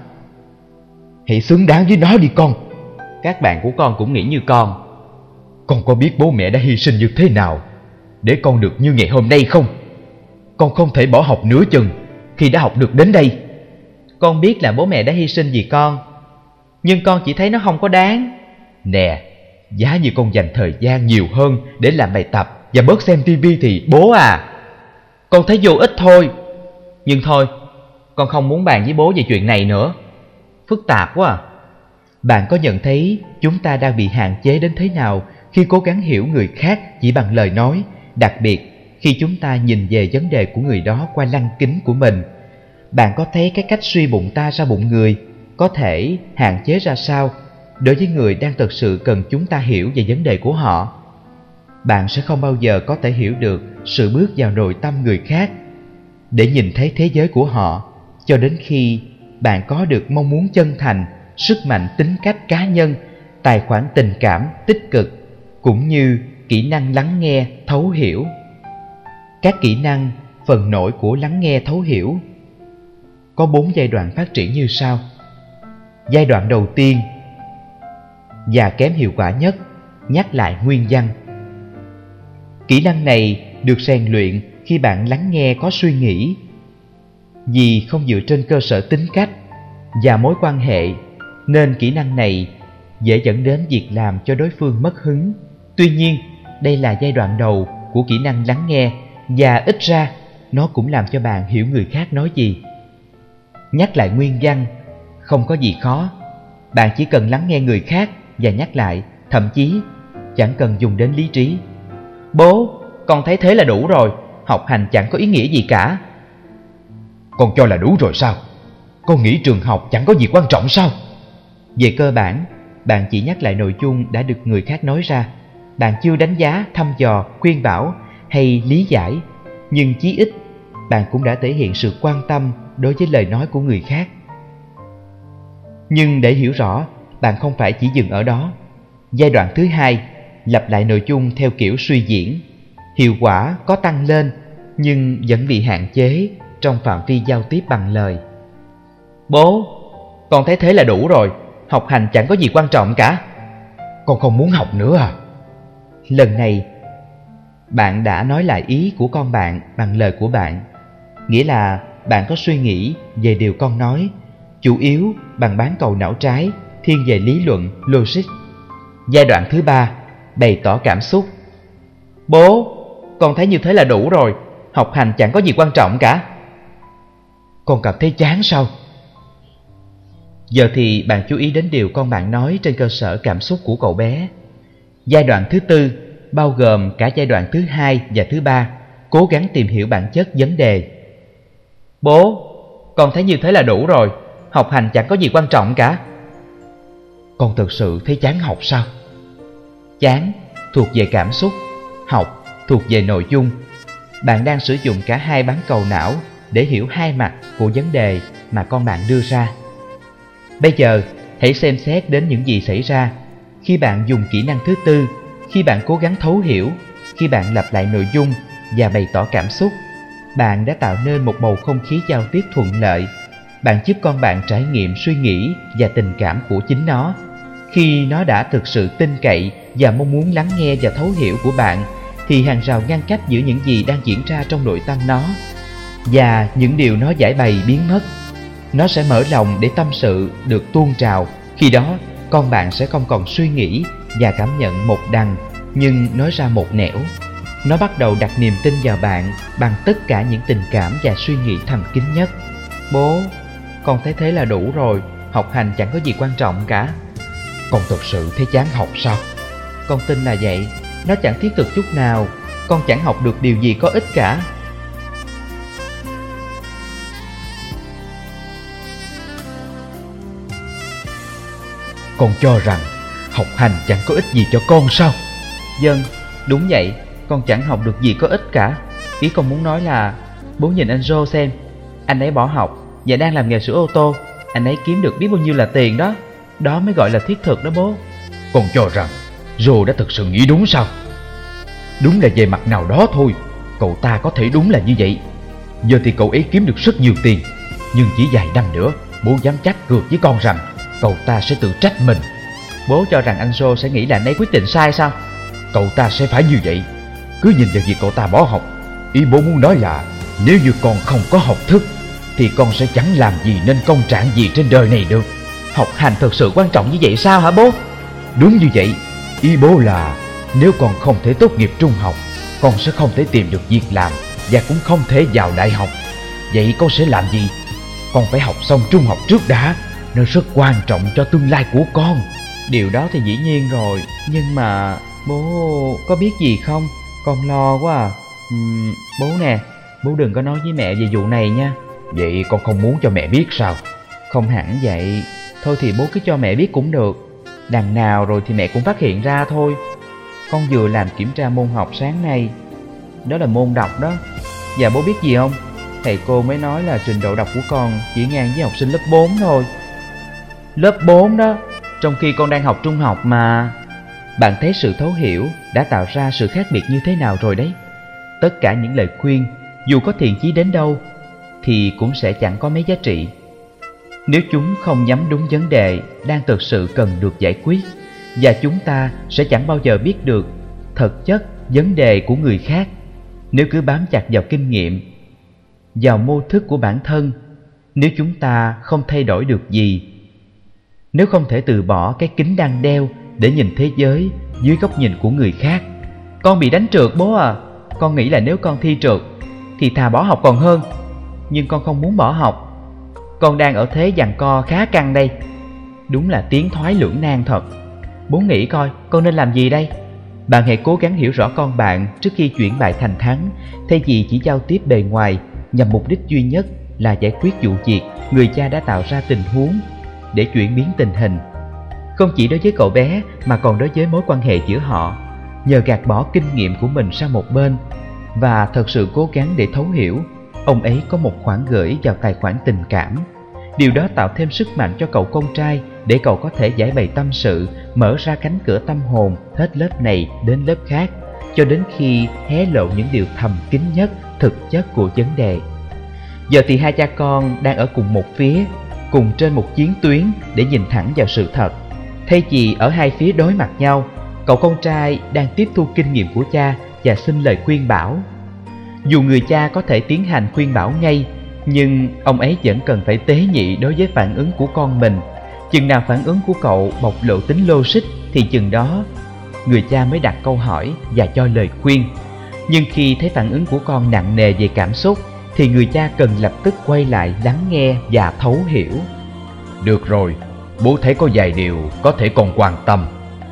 Hãy xứng đáng với nó đi con. Các bạn của con cũng nghĩ như con. Con có biết bố mẹ đã hy sinh như thế nào để con được như ngày hôm nay không? Con không thể bỏ học nửa chừng khi đã học được đến đây. Con biết là bố mẹ đã hy sinh vì con. Nhưng con chỉ thấy nó không có đáng. Nè, giá như con dành thời gian nhiều hơn để làm bài tập và bớt xem tivi thì bố à, con thấy vô ích thôi. Nhưng thôi, con không muốn bàn với bố về chuyện này nữa. Phức tạp quá à. Bạn có nhận thấy chúng ta đang bị hạn chế đến thế nào khi cố gắng hiểu người khác chỉ bằng lời nói, đặc biệt khi chúng ta nhìn về vấn đề của người đó qua lăng kính của mình? bạn có thấy cái cách suy bụng ta ra bụng người có thể hạn chế ra sao đối với người đang thực sự cần chúng ta hiểu về vấn đề của họ? Bạn sẽ không bao giờ có thể hiểu được sự bước vào nội tâm người khác để nhìn thấy thế giới của họ cho đến khi bạn có được mong muốn chân thành, sức mạnh tính cách cá nhân, tài khoản tình cảm tích cực, cũng như kỹ năng lắng nghe, thấu hiểu. Các kỹ năng phần nổi của lắng nghe thấu hiểu có 4 giai đoạn phát triển như sau. Giai đoạn đầu tiên và kém hiệu quả nhất, nhắc lại nguyên văn. Kỹ năng này được rèn luyện khi bạn lắng nghe có suy nghĩ, vì không dựa trên cơ sở tính cách và mối quan hệ, nên kỹ năng này dễ dẫn đến việc làm cho đối phương mất hứng. Tuy nhiên, đây là giai đoạn đầu của kỹ năng lắng nghe, và ít ra nó cũng làm cho bạn hiểu người khác nói gì. Nhắc lại nguyên văn không có gì khó. Bạn chỉ cần lắng nghe người khác và nhắc lại, thậm chí chẳng cần dùng đến lý trí. Bố, con thấy thế là đủ rồi, học hành chẳng có ý nghĩa gì cả. Con cho là đủ rồi sao? Con nghĩ trường học chẳng có gì quan trọng sao? Về cơ bản, bạn chỉ nhắc lại nội dung đã được người khác nói ra. Bạn chưa đánh giá, thăm dò, khuyên bảo hay lý giải, nhưng chí ít bạn cũng đã thể hiện sự quan tâm đối với lời nói của người khác. Nhưng để hiểu rõ, bạn không phải chỉ dừng ở đó. Giai đoạn thứ hai, lặp lại nội dung theo kiểu suy diễn. Hiệu quả có tăng lên, nhưng vẫn bị hạn chế trong phạm vi giao tiếp bằng lời. Bố, con thấy thế là đủ rồi, học hành chẳng có gì quan trọng cả. Con không muốn học nữa à? Lần này, bạn đã nói lại ý của con bạn bằng lời của bạn. Nghĩa là bạn có suy nghĩ về điều con nói, chủ yếu bằng bán cầu não trái, thiên về lý luận, logic. Giai đoạn thứ ba, bày tỏ cảm xúc. Bố, con thấy như thế là đủ rồi, học hành chẳng có gì quan trọng cả. Con cảm thấy chán sao? Giờ thì bạn chú ý đến điều con bạn nói trên cơ sở cảm xúc của cậu bé. Giai đoạn thứ tư, bao gồm cả giai đoạn thứ hai và thứ ba, cố gắng tìm hiểu bản chất vấn đề. Bố, con thấy như thế là đủ rồi, học hành chẳng có gì quan trọng cả. Con thực sự thấy chán học sao? Chán thuộc về cảm xúc, học thuộc về nội dung. Bạn đang sử dụng cả hai bán cầu não để hiểu hai mặt của vấn đề mà con bạn đưa ra. Bây giờ, hãy xem xét đến những gì xảy ra khi bạn dùng kỹ năng thứ tư, khi bạn cố gắng thấu hiểu, khi bạn lặp lại nội dung và bày tỏ cảm xúc. Bạn đã tạo nên một bầu không khí giao tiếp thuận lợi. Bạn giúp con bạn trải nghiệm suy nghĩ và tình cảm của chính nó. Khi nó đã thực sự tin cậy và mong muốn lắng nghe và thấu hiểu của bạn, thì hàng rào ngăn cách giữa những gì đang diễn ra trong nội tâm nó và những điều nó giải bày biến mất. Nó sẽ mở lòng để tâm sự được tuôn trào. Khi đó, con bạn sẽ không còn suy nghĩ và cảm nhận một đằng, nhưng nói ra một nẻo. Nó bắt đầu đặt niềm tin vào bạn bằng tất cả những tình cảm và suy nghĩ thầm kín nhất. Bố, con thấy thế là đủ rồi, học hành chẳng có gì quan trọng cả. Con thực sự thấy chán học sao? Con tin là vậy, nó chẳng thiết thực chút nào. Con chẳng học được điều gì có ích cả. Con cho rằng học hành chẳng có ích gì cho con sao? Vâng, đúng vậy, con chẳng học được gì có ích cả. Ý con muốn nói là, bố nhìn anh Joe xem, anh ấy bỏ học và đang làm nghề sửa ô tô. Anh ấy kiếm được biết bao nhiêu là tiền đó. Đó mới gọi là thiết thực đó bố. Con cho rằng Joe đã thực sự nghĩ đúng sao? Đúng là về mặt nào đó thôi, cậu ta có thể đúng là như vậy. Giờ thì cậu ấy kiếm được rất nhiều tiền, nhưng chỉ vài năm nữa, bố dám chắc cược với con rằng cậu ta sẽ tự trách mình. Bố cho rằng anh Joe sẽ nghĩ là anh ấy quyết định sai sao? Cậu ta sẽ phải như vậy. Cứ nhìn vào việc cậu ta bỏ học. Ý bố muốn nói là nếu như con không có học thức thì con sẽ chẳng làm gì nên công trạng gì trên đời này được. Học hành thực sự quan trọng như vậy sao hả bố? Đúng như vậy. Ý bố là nếu con không thể tốt nghiệp trung học, con sẽ không thể tìm được việc làm và cũng không thể vào đại học. Vậy con sẽ làm gì? Con phải học xong trung học trước đã. Nó rất quan trọng cho tương lai của con. Điều đó thì dĩ nhiên rồi, nhưng mà bố có biết gì không? Con lo quá à. Bố nè, bố đừng có nói với mẹ về vụ này nha. Vậy con không muốn cho mẹ biết sao? Không hẳn vậy. Thôi thì bố cứ cho mẹ biết cũng được. Đằng nào rồi thì mẹ cũng phát hiện ra thôi. Con vừa làm kiểm tra môn học sáng nay. Đó là môn đọc đó. Và bố biết gì không? Thầy cô mới nói là trình độ đọc của con chỉ ngang với học sinh lớp 4 thôi. Lớp 4 đó, trong khi con đang học trung học mà. Bạn thấy sự thấu hiểu đã tạo ra sự khác biệt như thế nào rồi đấy. Tất cả những lời khuyên, dù có thiện chí đến đâu, thì cũng sẽ chẳng có mấy giá trị nếu chúng không nhắm đúng vấn đề đang thực sự cần được giải quyết. Và chúng ta sẽ chẳng bao giờ biết được thực chất vấn đề của người khác nếu cứ bám chặt vào kinh nghiệm, vào mô thức của bản thân. Nếu chúng ta không thay đổi được gì, nếu không thể từ bỏ cái kính đang đeo để nhìn thế giới dưới góc nhìn của người khác. Con bị đánh trượt bố à. Con nghĩ là nếu con thi trượt thì thà bỏ học còn hơn. Nhưng con không muốn bỏ học. Con đang ở thế giằng co khá căng đây. Đúng là tiến thoái lưỡng nan thật. Bố nghĩ coi con nên làm gì đây? Bạn hãy cố gắng hiểu rõ con bạn trước khi chuyển bại thành thắng, thay vì chỉ giao tiếp bề ngoài nhằm mục đích duy nhất là giải quyết vụ việc người cha đã tạo ra tình huống để chuyển biến tình hình. Không chỉ đối với cậu bé mà còn đối với mối quan hệ giữa họ. Nhờ gạt bỏ kinh nghiệm của mình sang một bên và thật sự cố gắng để thấu hiểu, ông ấy có một khoản gửi vào tài khoản tình cảm. Điều đó tạo thêm sức mạnh cho cậu con trai để cậu có thể giải bày tâm sự, mở ra cánh cửa tâm hồn hết lớp này đến lớp khác, cho đến khi hé lộ những điều thầm kín nhất, thực chất của vấn đề. Giờ thì hai cha con đang ở cùng một phía, cùng trên một chiến tuyến để nhìn thẳng vào sự thật. Thay vì ở hai phía đối mặt nhau, cậu con trai đang tiếp thu kinh nghiệm của cha và xin lời khuyên bảo. Dù người cha có thể tiến hành khuyên bảo ngay, nhưng ông ấy vẫn cần phải tế nhị đối với phản ứng của con mình. Chừng nào phản ứng của cậu bộc lộ tính logic thì chừng đó người cha mới đặt câu hỏi và cho lời khuyên. Nhưng khi thấy phản ứng của con nặng nề về cảm xúc thì người cha cần lập tức quay lại lắng nghe và thấu hiểu. Được rồi, bố thấy có vài điều có thể con quan tâm.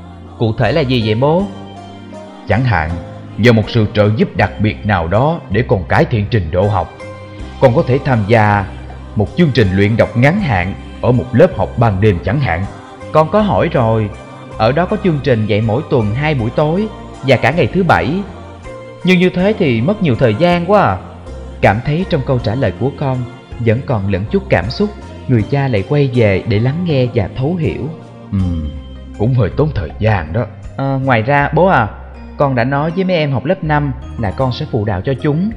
Cụ thể là gì vậy bố? Chẳng hạn, nhờ một sự trợ giúp đặc biệt nào đó để con cải thiện trình độ học, con có thể tham gia một chương trình luyện đọc ngắn hạn ở một lớp học ban đêm chẳng hạn. Con có hỏi rồi, ở đó có chương trình dạy mỗi tuần 2 buổi tối và cả ngày thứ Bảy. Nhưng như thế thì mất nhiều thời gian quá à. Cảm thấy trong câu trả lời của con vẫn còn lẫn chút cảm xúc, người cha lại quay về để lắng nghe và thấu hiểu. Cũng hơi tốn thời gian đó. Ngoài ra bố à, con đã nói với mấy em học lớp 5 là con sẽ phụ đạo cho chúng.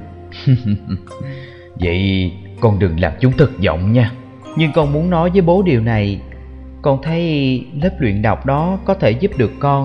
Vậy con đừng làm chúng thất vọng nha. Nhưng con muốn nói với bố điều này. Con thấy lớp luyện đọc đó có thể giúp được con.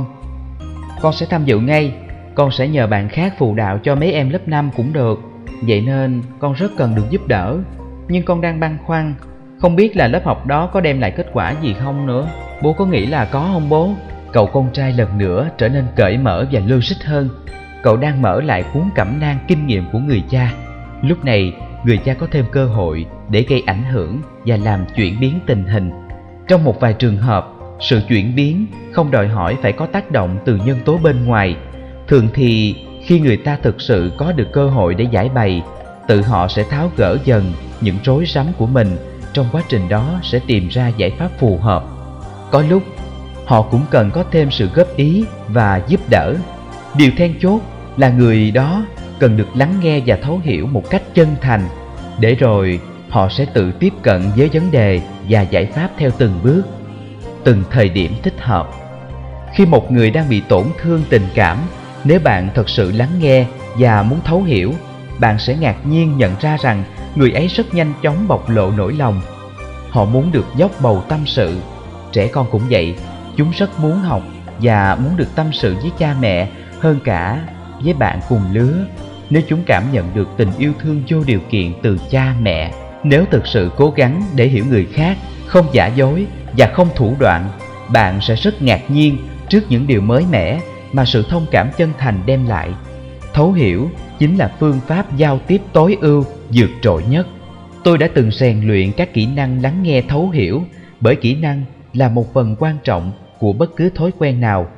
Con sẽ tham dự ngay. Con sẽ nhờ bạn khác phụ đạo cho mấy em lớp 5 cũng được. Vậy nên con rất cần được giúp đỡ. Nhưng con đang băn khoăn, không biết là lớp học đó có đem lại kết quả gì không nữa. Bố có nghĩ là có không bố? Cậu con trai lần nữa trở nên cởi mở và logic hơn. Cậu đang mở lại cuốn cẩm nang kinh nghiệm của người cha. Lúc này, người cha có thêm cơ hội để gây ảnh hưởng và làm chuyển biến tình hình. Trong một vài trường hợp, sự chuyển biến không đòi hỏi phải có tác động từ nhân tố bên ngoài. Thường thì khi người ta thực sự có được cơ hội để giải bày, tự họ sẽ tháo gỡ dần những rối rắm của mình. Trong quá trình đó sẽ tìm ra giải pháp phù hợp. Có lúc họ cũng cần có thêm sự góp ý và giúp đỡ. Điều then chốt là người đó cần được lắng nghe và thấu hiểu một cách chân thành, để rồi họ sẽ tự tiếp cận với vấn đề và giải pháp theo từng bước, từng thời điểm thích hợp. Khi một người đang bị tổn thương tình cảm, nếu bạn thật sự lắng nghe và muốn thấu hiểu, bạn sẽ ngạc nhiên nhận ra rằng người ấy rất nhanh chóng bộc lộ nỗi lòng. Họ muốn được dốc bầu tâm sự. Trẻ con cũng vậy, chúng rất muốn học và muốn được tâm sự với cha mẹ hơn cả với bạn cùng lứa. Nếu chúng cảm nhận được tình yêu thương vô điều kiện từ cha mẹ, nếu thực sự cố gắng để hiểu người khác, không giả dối và không thủ đoạn, bạn sẽ rất ngạc nhiên trước những điều mới mẻ mà sự thông cảm chân thành đem lại. Thấu hiểu chính là phương pháp giao tiếp tối ưu, vượt trội nhất. Tôi đã từng rèn luyện các kỹ năng lắng nghe thấu hiểu, bởi kỹ năng là một phần quan trọng của bất cứ thói quen nào.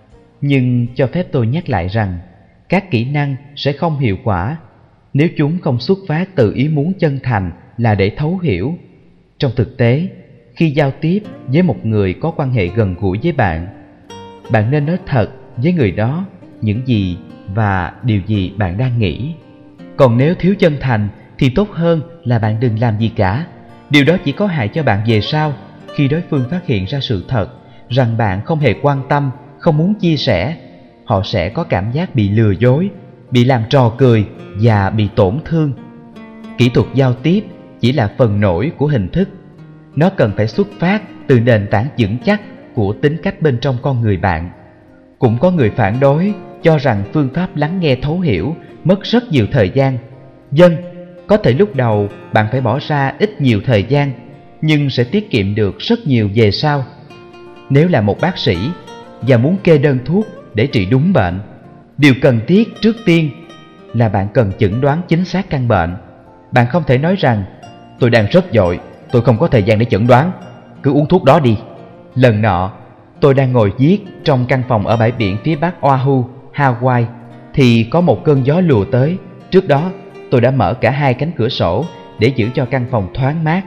Nhưng cho phép tôi nhắc lại rằng, các kỹ năng sẽ không hiệu quả nếu chúng không xuất phát từ ý muốn chân thành là để thấu hiểu. Trong thực tế, khi giao tiếp với một người có quan hệ gần gũi với bạn, bạn nên nói thật với người đó những gì và điều gì bạn đang nghĩ. Còn nếu thiếu chân thành thì tốt hơn là bạn đừng làm gì cả. Điều đó chỉ có hại cho bạn về sau. Khi đối phương phát hiện ra sự thật rằng bạn không hề quan tâm, không muốn chia sẻ, họ sẽ có cảm giác bị lừa dối, bị làm trò cười và bị tổn thương. Kỹ thuật giao tiếp chỉ là phần nổi của hình thức. Nó cần phải xuất phát từ nền tảng vững chắc của tính cách bên trong con người bạn. Cũng có người phản đối, cho rằng phương pháp lắng nghe thấu hiểu mất rất nhiều thời gian. Vâng, có thể lúc đầu bạn phải bỏ ra ít nhiều thời gian, nhưng sẽ tiết kiệm được rất nhiều về sau. Nếu là một bác sĩ và muốn kê đơn thuốc để trị đúng bệnh, điều cần thiết trước tiên là bạn cần chẩn đoán chính xác căn bệnh. Bạn không thể nói rằng tôi đang rất vội, tôi không có thời gian để chẩn đoán, cứ uống thuốc đó đi. Lần nọ, tôi đang ngồi viết trong căn phòng ở bãi biển phía bắc Oahu, Hawaii, thì có một cơn gió lùa tới. Trước đó, tôi đã mở cả hai cánh cửa sổ để giữ cho căn phòng thoáng mát.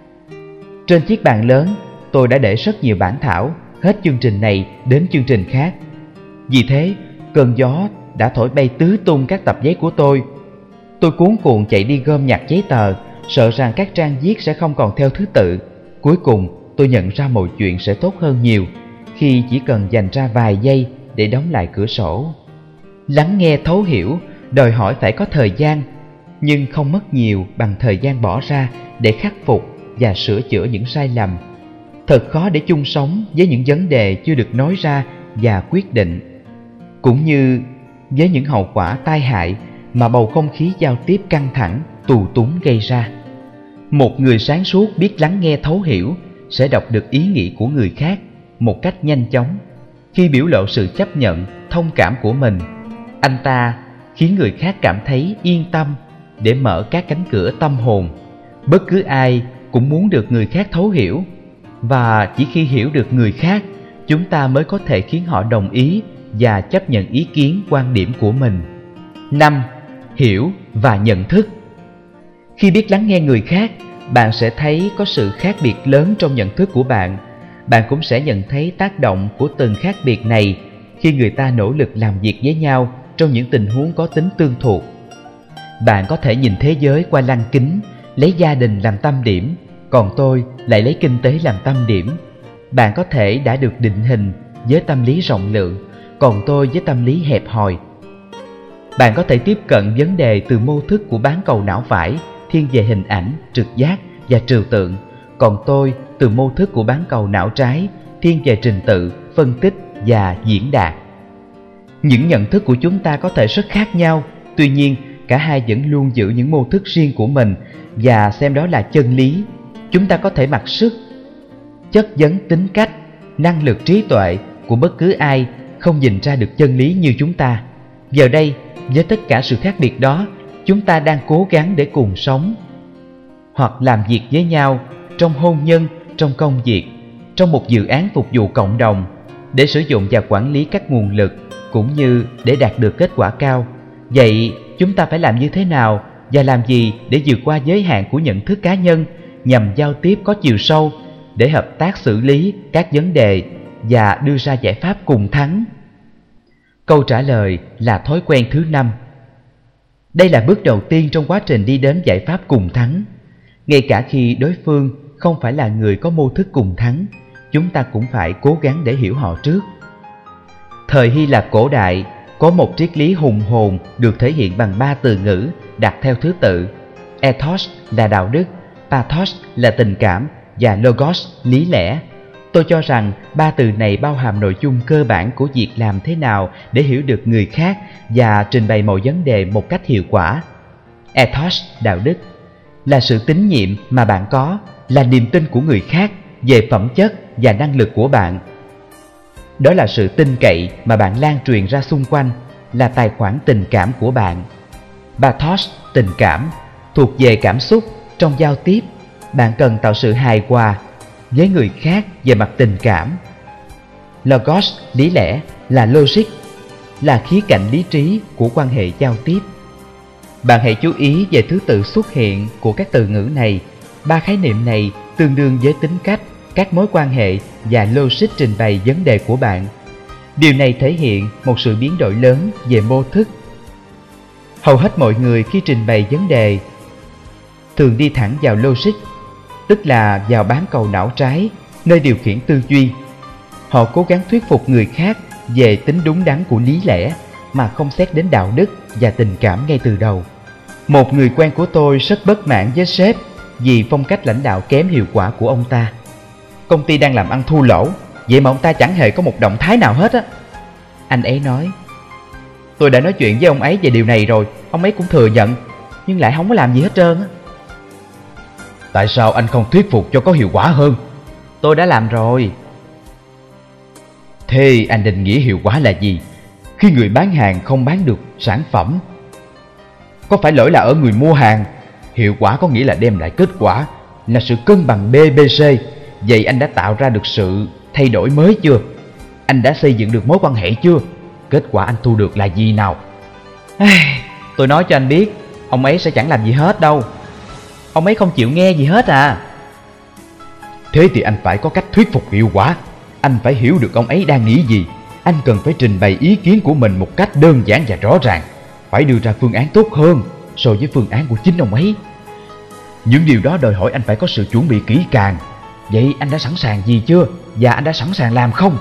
Trên chiếc bàn lớn, tôi đã để rất nhiều bản thảo, hết chương trình này đến chương trình khác. Vì thế, cơn gió đã thổi bay tứ tung các tập giấy của tôi. Tôi cuống cuồng chạy đi gom nhặt giấy tờ, sợ rằng các trang viết sẽ không còn theo thứ tự. Cuối cùng, tôi nhận ra mọi chuyện sẽ tốt hơn nhiều khi chỉ cần dành ra vài giây để đóng lại cửa sổ. Lắng nghe thấu hiểu đòi hỏi phải có thời gian, nhưng không mất nhiều bằng thời gian bỏ ra để khắc phục và sửa chữa những sai lầm. Thật khó để chung sống với những vấn đề chưa được nói ra và quyết định, cũng như với những hậu quả tai hại mà bầu không khí giao tiếp căng thẳng, tù túng gây ra. Một người sáng suốt biết lắng nghe thấu hiểu sẽ đọc được ý nghĩ của người khác một cách nhanh chóng. Khi biểu lộ sự chấp nhận, thông cảm của mình, anh ta khiến người khác cảm thấy yên tâm để mở các cánh cửa tâm hồn. Bất cứ ai cũng muốn được người khác thấu hiểu, và chỉ khi hiểu được người khác, chúng ta mới có thể khiến họ đồng ý và chấp nhận ý kiến, quan điểm của mình. 5. Hiểu và nhận thức. Khi biết lắng nghe người khác, bạn sẽ thấy có sự khác biệt lớn trong nhận thức của bạn. Bạn cũng sẽ nhận thấy tác động của từng khác biệt này khi người ta nỗ lực làm việc với nhau trong những tình huống có tính tương thuộc. Bạn có thể nhìn thế giới qua lăng kính, lấy gia đình làm tâm điểm, còn tôi lại lấy kinh tế làm tâm điểm. Bạn có thể đã được định hình với tâm lý rộng lượng, còn tôi với tâm lý hẹp hòi. Bạn có thể tiếp cận vấn đề từ mô thức của bán cầu não phải, thiên về hình ảnh, trực giác và trừu tượng, còn tôi từ mô thức của bán cầu não trái, thiên về trình tự, phân tích và diễn đạt. Những nhận thức của chúng ta có thể rất khác nhau, tuy nhiên cả hai vẫn luôn giữ những mô thức riêng của mình và xem đó là chân lý. Chúng ta có thể mặc sức chất vấn tính cách, năng lực trí tuệ của bất cứ ai không nhìn ra được chân lý như chúng ta. Giờ đây, với tất cả sự khác biệt đó, chúng ta đang cố gắng để cùng sống hoặc làm việc với nhau trong hôn nhân, trong công việc, trong một dự án phục vụ cộng đồng, để sử dụng và quản lý các nguồn lực, cũng như để đạt được kết quả cao. Vậy chúng ta phải làm như thế nào và làm gì để vượt qua giới hạn của nhận thức cá nhân nhằm giao tiếp có chiều sâu, để hợp tác xử lý các vấn đề và đưa ra giải pháp cùng thắng? Câu trả lời là thói quen thứ 5. Đây là bước đầu tiên trong quá trình đi đến giải pháp cùng thắng. Ngay cả khi đối phương không phải là người có mô thức cùng thắng, chúng ta cũng phải cố gắng để hiểu họ trước. Thời Hy Lạp cổ đại có một triết lý hùng hồn được thể hiện bằng 3 từ ngữ đặt theo thứ tự. Ethos là đạo đức, pathos là tình cảm và logos lý lẽ. Tôi cho rằng 3 từ này bao hàm nội dung cơ bản của việc làm thế nào để hiểu được người khác và trình bày mọi vấn đề một cách hiệu quả. Ethos, đạo đức, là sự tín nhiệm mà bạn có, là niềm tin của người khác về phẩm chất và năng lực của bạn. Đó là sự tin cậy mà bạn lan truyền ra xung quanh, là tài khoản tình cảm của bạn. Pathos, tình cảm, thuộc về cảm xúc. Trong giao tiếp, bạn cần tạo sự hài hòa với người khác về mặt tình cảm. Logos, lý lẽ, là logic, là khía cạnh lý trí của quan hệ giao tiếp. Bạn hãy chú ý về thứ tự xuất hiện của các từ ngữ này. 3 khái niệm này tương đương với tính cách, các mối quan hệ và logic trình bày vấn đề của bạn. Điều này thể hiện một sự biến đổi lớn về mô thức. Hầu hết mọi người khi trình bày vấn đề thường đi thẳng vào logic, tức là vào bán cầu não trái, nơi điều khiển tư duy. Họ cố gắng thuyết phục người khác về tính đúng đắn của lý lẽ mà không xét đến đạo đức và tình cảm ngay từ đầu. Một người quen của tôi rất bất mãn với sếp vì phong cách lãnh đạo kém hiệu quả của ông ta. Công ty đang làm ăn thua lỗ, vậy mà ông ta chẳng hề có một động thái nào hết á. Anh ấy nói, tôi đã nói chuyện với ông ấy về điều này rồi, ông ấy cũng thừa nhận, nhưng lại không có làm gì hết trơn á. Tại sao anh không thuyết phục cho có hiệu quả hơn? Tôi đã làm rồi. Thế anh định nghĩa hiệu quả là gì? Khi người bán hàng không bán được sản phẩm, có phải lỗi là ở người mua hàng? Hiệu quả có nghĩa là đem lại kết quả, là sự cân bằng BBC. Vậy anh đã tạo ra được sự thay đổi mới chưa? Anh đã xây dựng được mối quan hệ chưa? Kết quả anh thu được là gì nào? Tôi nói cho anh biết, ông ấy sẽ chẳng làm gì hết đâu. Ông ấy không chịu nghe gì hết à. Thế thì anh phải có cách thuyết phục hiệu quả. Anh phải hiểu được ông ấy đang nghĩ gì. Anh cần phải trình bày ý kiến của mình một cách đơn giản và rõ ràng. Phải đưa ra phương án tốt hơn so với phương án của chính ông ấy. Những điều đó đòi hỏi anh phải có sự chuẩn bị kỹ càng. Vậy anh đã sẵn sàng gì chưa? Và anh đã sẵn sàng làm không?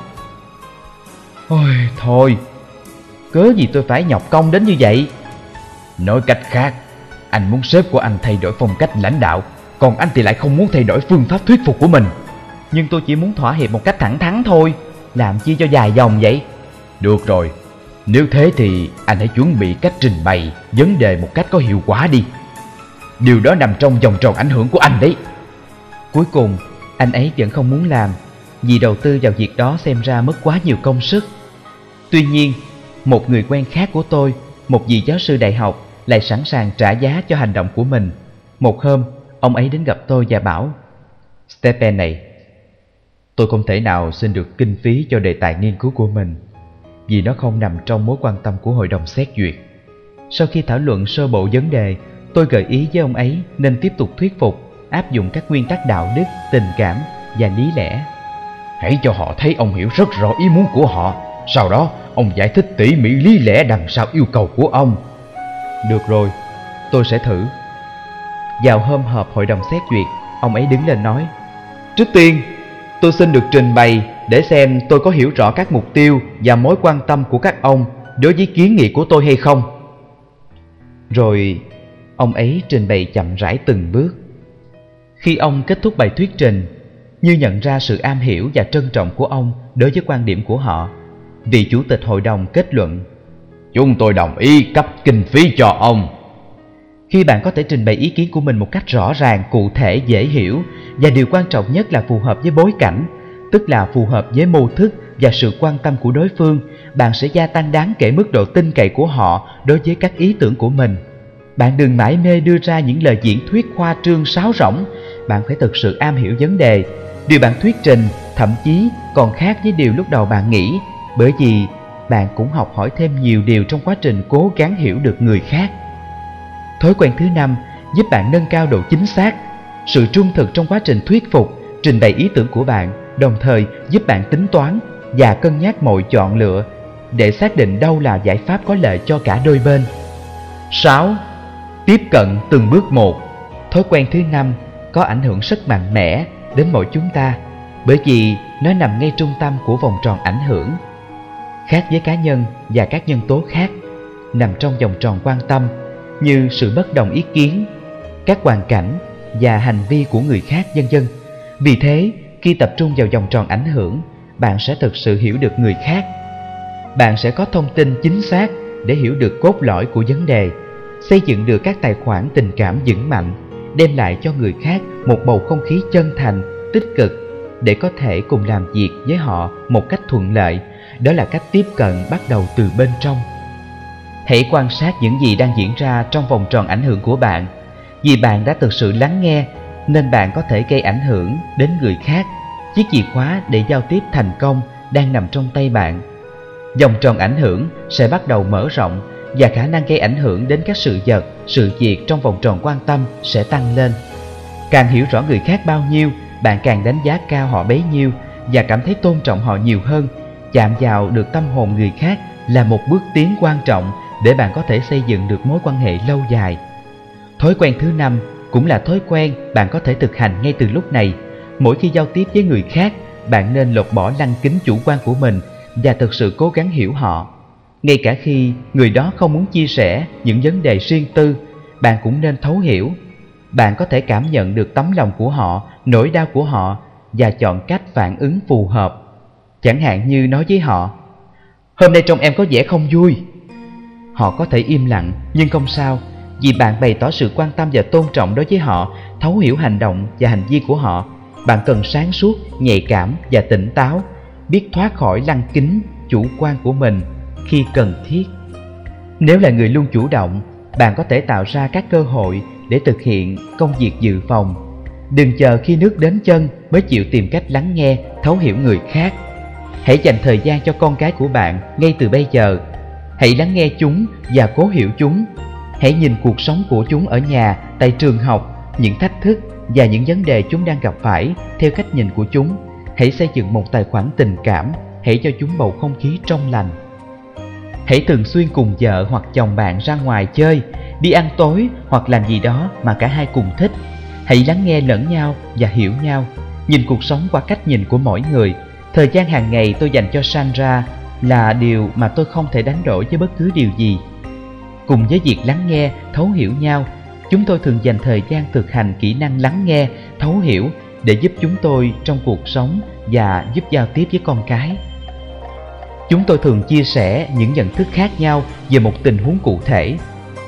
Ôi thôi, cớ gì tôi phải nhọc công đến như vậy? Nói cách khác, anh muốn sếp của anh thay đổi phong cách lãnh đạo, còn anh thì lại không muốn thay đổi phương pháp thuyết phục của mình. Nhưng tôi chỉ muốn thỏa hiệp một cách thẳng thắn thôi. Làm chi cho dài dòng vậy? Được rồi, nếu thế thì anh hãy chuẩn bị cách trình bày vấn đề một cách có hiệu quả đi. Điều đó nằm trong vòng tròn ảnh hưởng của anh đấy. Cuối cùng, anh ấy vẫn không muốn làm, vì đầu tư vào việc đó xem ra mất quá nhiều công sức. Tuy nhiên, một người quen khác của tôi, một vị giáo sư đại học, lại sẵn sàng trả giá cho hành động của mình. Một hôm, ông ấy đến gặp tôi và bảo, Stephen này, tôi không thể nào xin được kinh phí cho đề tài nghiên cứu của mình, vì nó không nằm trong mối quan tâm của hội đồng xét duyệt. Sau khi thảo luận sơ bộ vấn đề, tôi gợi ý với ông ấy nên tiếp tục thuyết phục, áp dụng các nguyên tắc đạo đức, tình cảm và lý lẽ. Hãy cho họ thấy ông hiểu rất rõ ý muốn của họ. Sau đó, ông giải thích tỉ mỉ lý lẽ đằng sau yêu cầu của ông. Được rồi, tôi sẽ thử. Vào hôm họp hội đồng xét duyệt, ông ấy đứng lên nói, trước tiên, tôi xin được trình bày để xem tôi có hiểu rõ các mục tiêu và mối quan tâm của các ông đối với kiến nghị của tôi hay không. Rồi, ông ấy trình bày chậm rãi từng bước. Khi ông kết thúc bài thuyết trình, như nhận ra sự am hiểu và trân trọng của ông đối với quan điểm của họ, vị chủ tịch hội đồng kết luận, chúng tôi đồng ý cấp kinh phí cho ông. Khi bạn có thể trình bày ý kiến của mình một cách rõ ràng, cụ thể, dễ hiểu, và điều quan trọng nhất là phù hợp với bối cảnh, tức là phù hợp với mô thức và sự quan tâm của đối phương, bạn sẽ gia tăng đáng kể mức độ tin cậy của họ đối với các ý tưởng của mình. Bạn đừng mải mê đưa ra những lời diễn thuyết khoa trương sáo rỗng. Bạn phải thực sự am hiểu vấn đề. Điều bạn thuyết trình thậm chí còn khác với điều lúc đầu bạn nghĩ, bởi vì bạn cũng học hỏi thêm nhiều điều trong quá trình cố gắng hiểu được người khác. Thói quen thứ 5 giúp bạn nâng cao độ chính xác, sự trung thực trong quá trình thuyết phục, trình bày ý tưởng của bạn, đồng thời giúp bạn tính toán và cân nhắc mọi chọn lựa để xác định đâu là giải pháp có lợi cho cả đôi bên. 6. Tiếp cận từng bước một. Thói quen thứ 5 có ảnh hưởng rất mạnh mẽ đến mỗi chúng ta, bởi vì nó nằm ngay trung tâm của vòng tròn ảnh hưởng. Khác với cá nhân và các nhân tố khác, nằm trong vòng tròn quan tâm như sự bất đồng ý kiến, các hoàn cảnh và hành vi của người khác, vân vân. Vì thế, khi tập trung vào vòng tròn ảnh hưởng, bạn sẽ thực sự hiểu được người khác. Bạn sẽ có thông tin chính xác để hiểu được cốt lõi của vấn đề, xây dựng được các tài khoản tình cảm vững mạnh, đem lại cho người khác một bầu không khí chân thành, tích cực để có thể cùng làm việc với họ một cách thuận lợi. Đó là cách tiếp cận bắt đầu từ bên trong. Hãy quan sát những gì đang diễn ra trong vòng tròn ảnh hưởng của bạn. Vì bạn đã thực sự lắng nghe, nên bạn có thể gây ảnh hưởng đến người khác. Chiếc chìa khóa để giao tiếp thành công đang nằm trong tay bạn. Vòng tròn ảnh hưởng sẽ bắt đầu mở rộng và khả năng gây ảnh hưởng đến các sự vật, sự việc trong vòng tròn quan tâm sẽ tăng lên. Càng hiểu rõ người khác bao nhiêu, bạn càng đánh giá cao họ bấy nhiêu và cảm thấy tôn trọng họ nhiều hơn. Chạm vào được tâm hồn người khác là một bước tiến quan trọng để bạn có thể xây dựng được mối quan hệ lâu dài. Thói quen thứ 5 cũng là thói quen bạn có thể thực hành ngay từ lúc này. Mỗi khi giao tiếp với người khác, bạn nên lột bỏ lăng kính chủ quan của mình và thực sự cố gắng hiểu họ. Ngay cả khi người đó không muốn chia sẻ những vấn đề riêng tư, bạn cũng nên thấu hiểu. Bạn có thể cảm nhận được tấm lòng của họ, nỗi đau của họ và chọn cách phản ứng phù hợp. Chẳng hạn như nói với họ: "Hôm nay trông em có vẻ không vui." Họ có thể im lặng, nhưng không sao, vì bạn bày tỏ sự quan tâm và tôn trọng đối với họ, thấu hiểu hành động và hành vi của họ. Bạn cần sáng suốt, nhạy cảm và tỉnh táo, biết thoát khỏi lăng kính chủ quan của mình khi cần thiết. Nếu là người luôn chủ động, bạn có thể tạo ra các cơ hội để thực hiện công việc dự phòng. Đừng chờ khi nước đến chân mới chịu tìm cách lắng nghe, thấu hiểu người khác. Hãy dành thời gian cho con cái của bạn ngay từ bây giờ. Hãy lắng nghe chúng và cố hiểu chúng. Hãy nhìn cuộc sống của chúng ở nhà, tại trường học, những thách thức và những vấn đề chúng đang gặp phải theo cách nhìn của chúng. Hãy xây dựng một tài khoản tình cảm. Hãy cho chúng bầu không khí trong lành. Hãy thường xuyên cùng vợ hoặc chồng bạn ra ngoài chơi, đi ăn tối hoặc làm gì đó mà cả hai cùng thích. Hãy lắng nghe lẫn nhau và hiểu nhau. Nhìn cuộc sống qua cách nhìn của mỗi người. Thời gian hàng ngày tôi dành cho Sandra là điều mà tôi không thể đánh đổi với bất cứ điều gì. Cùng với việc lắng nghe, thấu hiểu nhau, chúng tôi thường dành thời gian thực hành kỹ năng lắng nghe, thấu hiểu để giúp chúng tôi trong cuộc sống và giúp giao tiếp với con cái. Chúng tôi thường chia sẻ những nhận thức khác nhau về một tình huống cụ thể,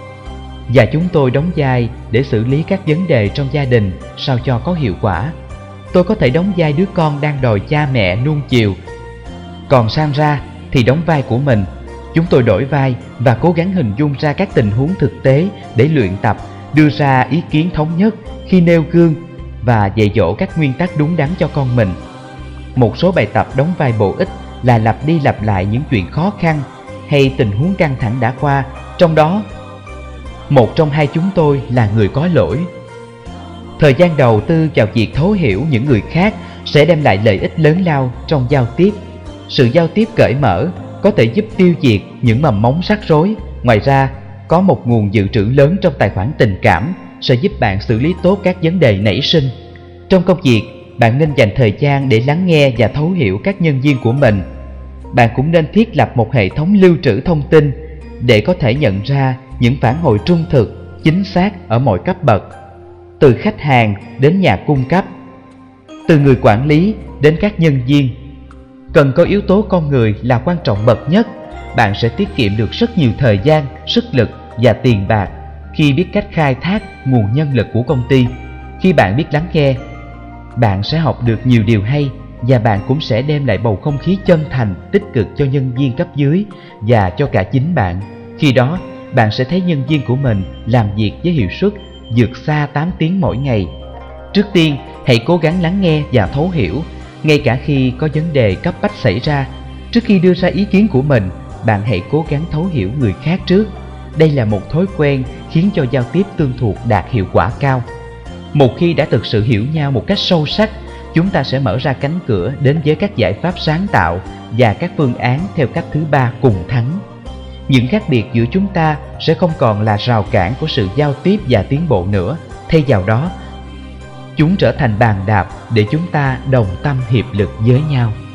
và chúng tôi đóng vai để xử lý các vấn đề trong gia đình sao cho có hiệu quả. Tôi có thể đóng vai đứa con đang đòi cha mẹ nuông chiều, còn Sandra thì đóng vai của mình. Chúng tôi đổi vai và cố gắng hình dung ra các tình huống thực tế để luyện tập, đưa ra ý kiến thống nhất khi nêu gương và dạy dỗ các nguyên tắc đúng đắn cho con mình. Một số bài tập đóng vai bổ ích là lặp đi lặp lại những chuyện khó khăn hay tình huống căng thẳng đã qua, trong đó một trong hai chúng tôi là người có lỗi. Thời gian đầu tư vào việc thấu hiểu những người khác sẽ đem lại lợi ích lớn lao trong giao tiếp. Sự giao tiếp cởi mở có thể giúp tiêu diệt những mầm mống rắc rối. Ngoài ra, có một nguồn dự trữ lớn trong tài khoản tình cảm sẽ giúp bạn xử lý tốt các vấn đề nảy sinh. Trong công việc, bạn nên dành thời gian để lắng nghe và thấu hiểu các nhân viên của mình. Bạn cũng nên thiết lập một hệ thống lưu trữ thông tin để có thể nhận ra những phản hồi trung thực, chính xác ở mọi cấp bậc, từ khách hàng đến nhà cung cấp, từ người quản lý đến các nhân viên. Cần có yếu tố con người là quan trọng bậc nhất. Bạn sẽ tiết kiệm được rất nhiều thời gian, sức lực và tiền bạc khi biết cách khai thác nguồn nhân lực của công ty. Khi bạn biết lắng nghe, bạn sẽ học được nhiều điều hay và bạn cũng sẽ đem lại bầu không khí chân thành, tích cực cho nhân viên cấp dưới và cho cả chính bạn. Khi đó, bạn sẽ thấy nhân viên của mình làm việc với hiệu suất vượt xa 8 tiếng mỗi ngày. Trước tiên, hãy cố gắng lắng nghe và thấu hiểu, ngay cả khi có vấn đề cấp bách xảy ra. Trước khi đưa ra ý kiến của mình, bạn hãy cố gắng thấu hiểu người khác trước. Đây là một thói quen khiến cho giao tiếp tương thuộc đạt hiệu quả cao. Một khi đã thực sự hiểu nhau một cách sâu sắc, chúng ta sẽ mở ra cánh cửa đến với các giải pháp sáng tạo và các phương án theo cách thứ ba cùng thắng. Những khác biệt giữa chúng ta sẽ không còn là rào cản của sự giao tiếp và tiến bộ nữa. Thay vào đó, chúng trở thành bàn đạp để chúng ta đồng tâm hiệp lực với nhau.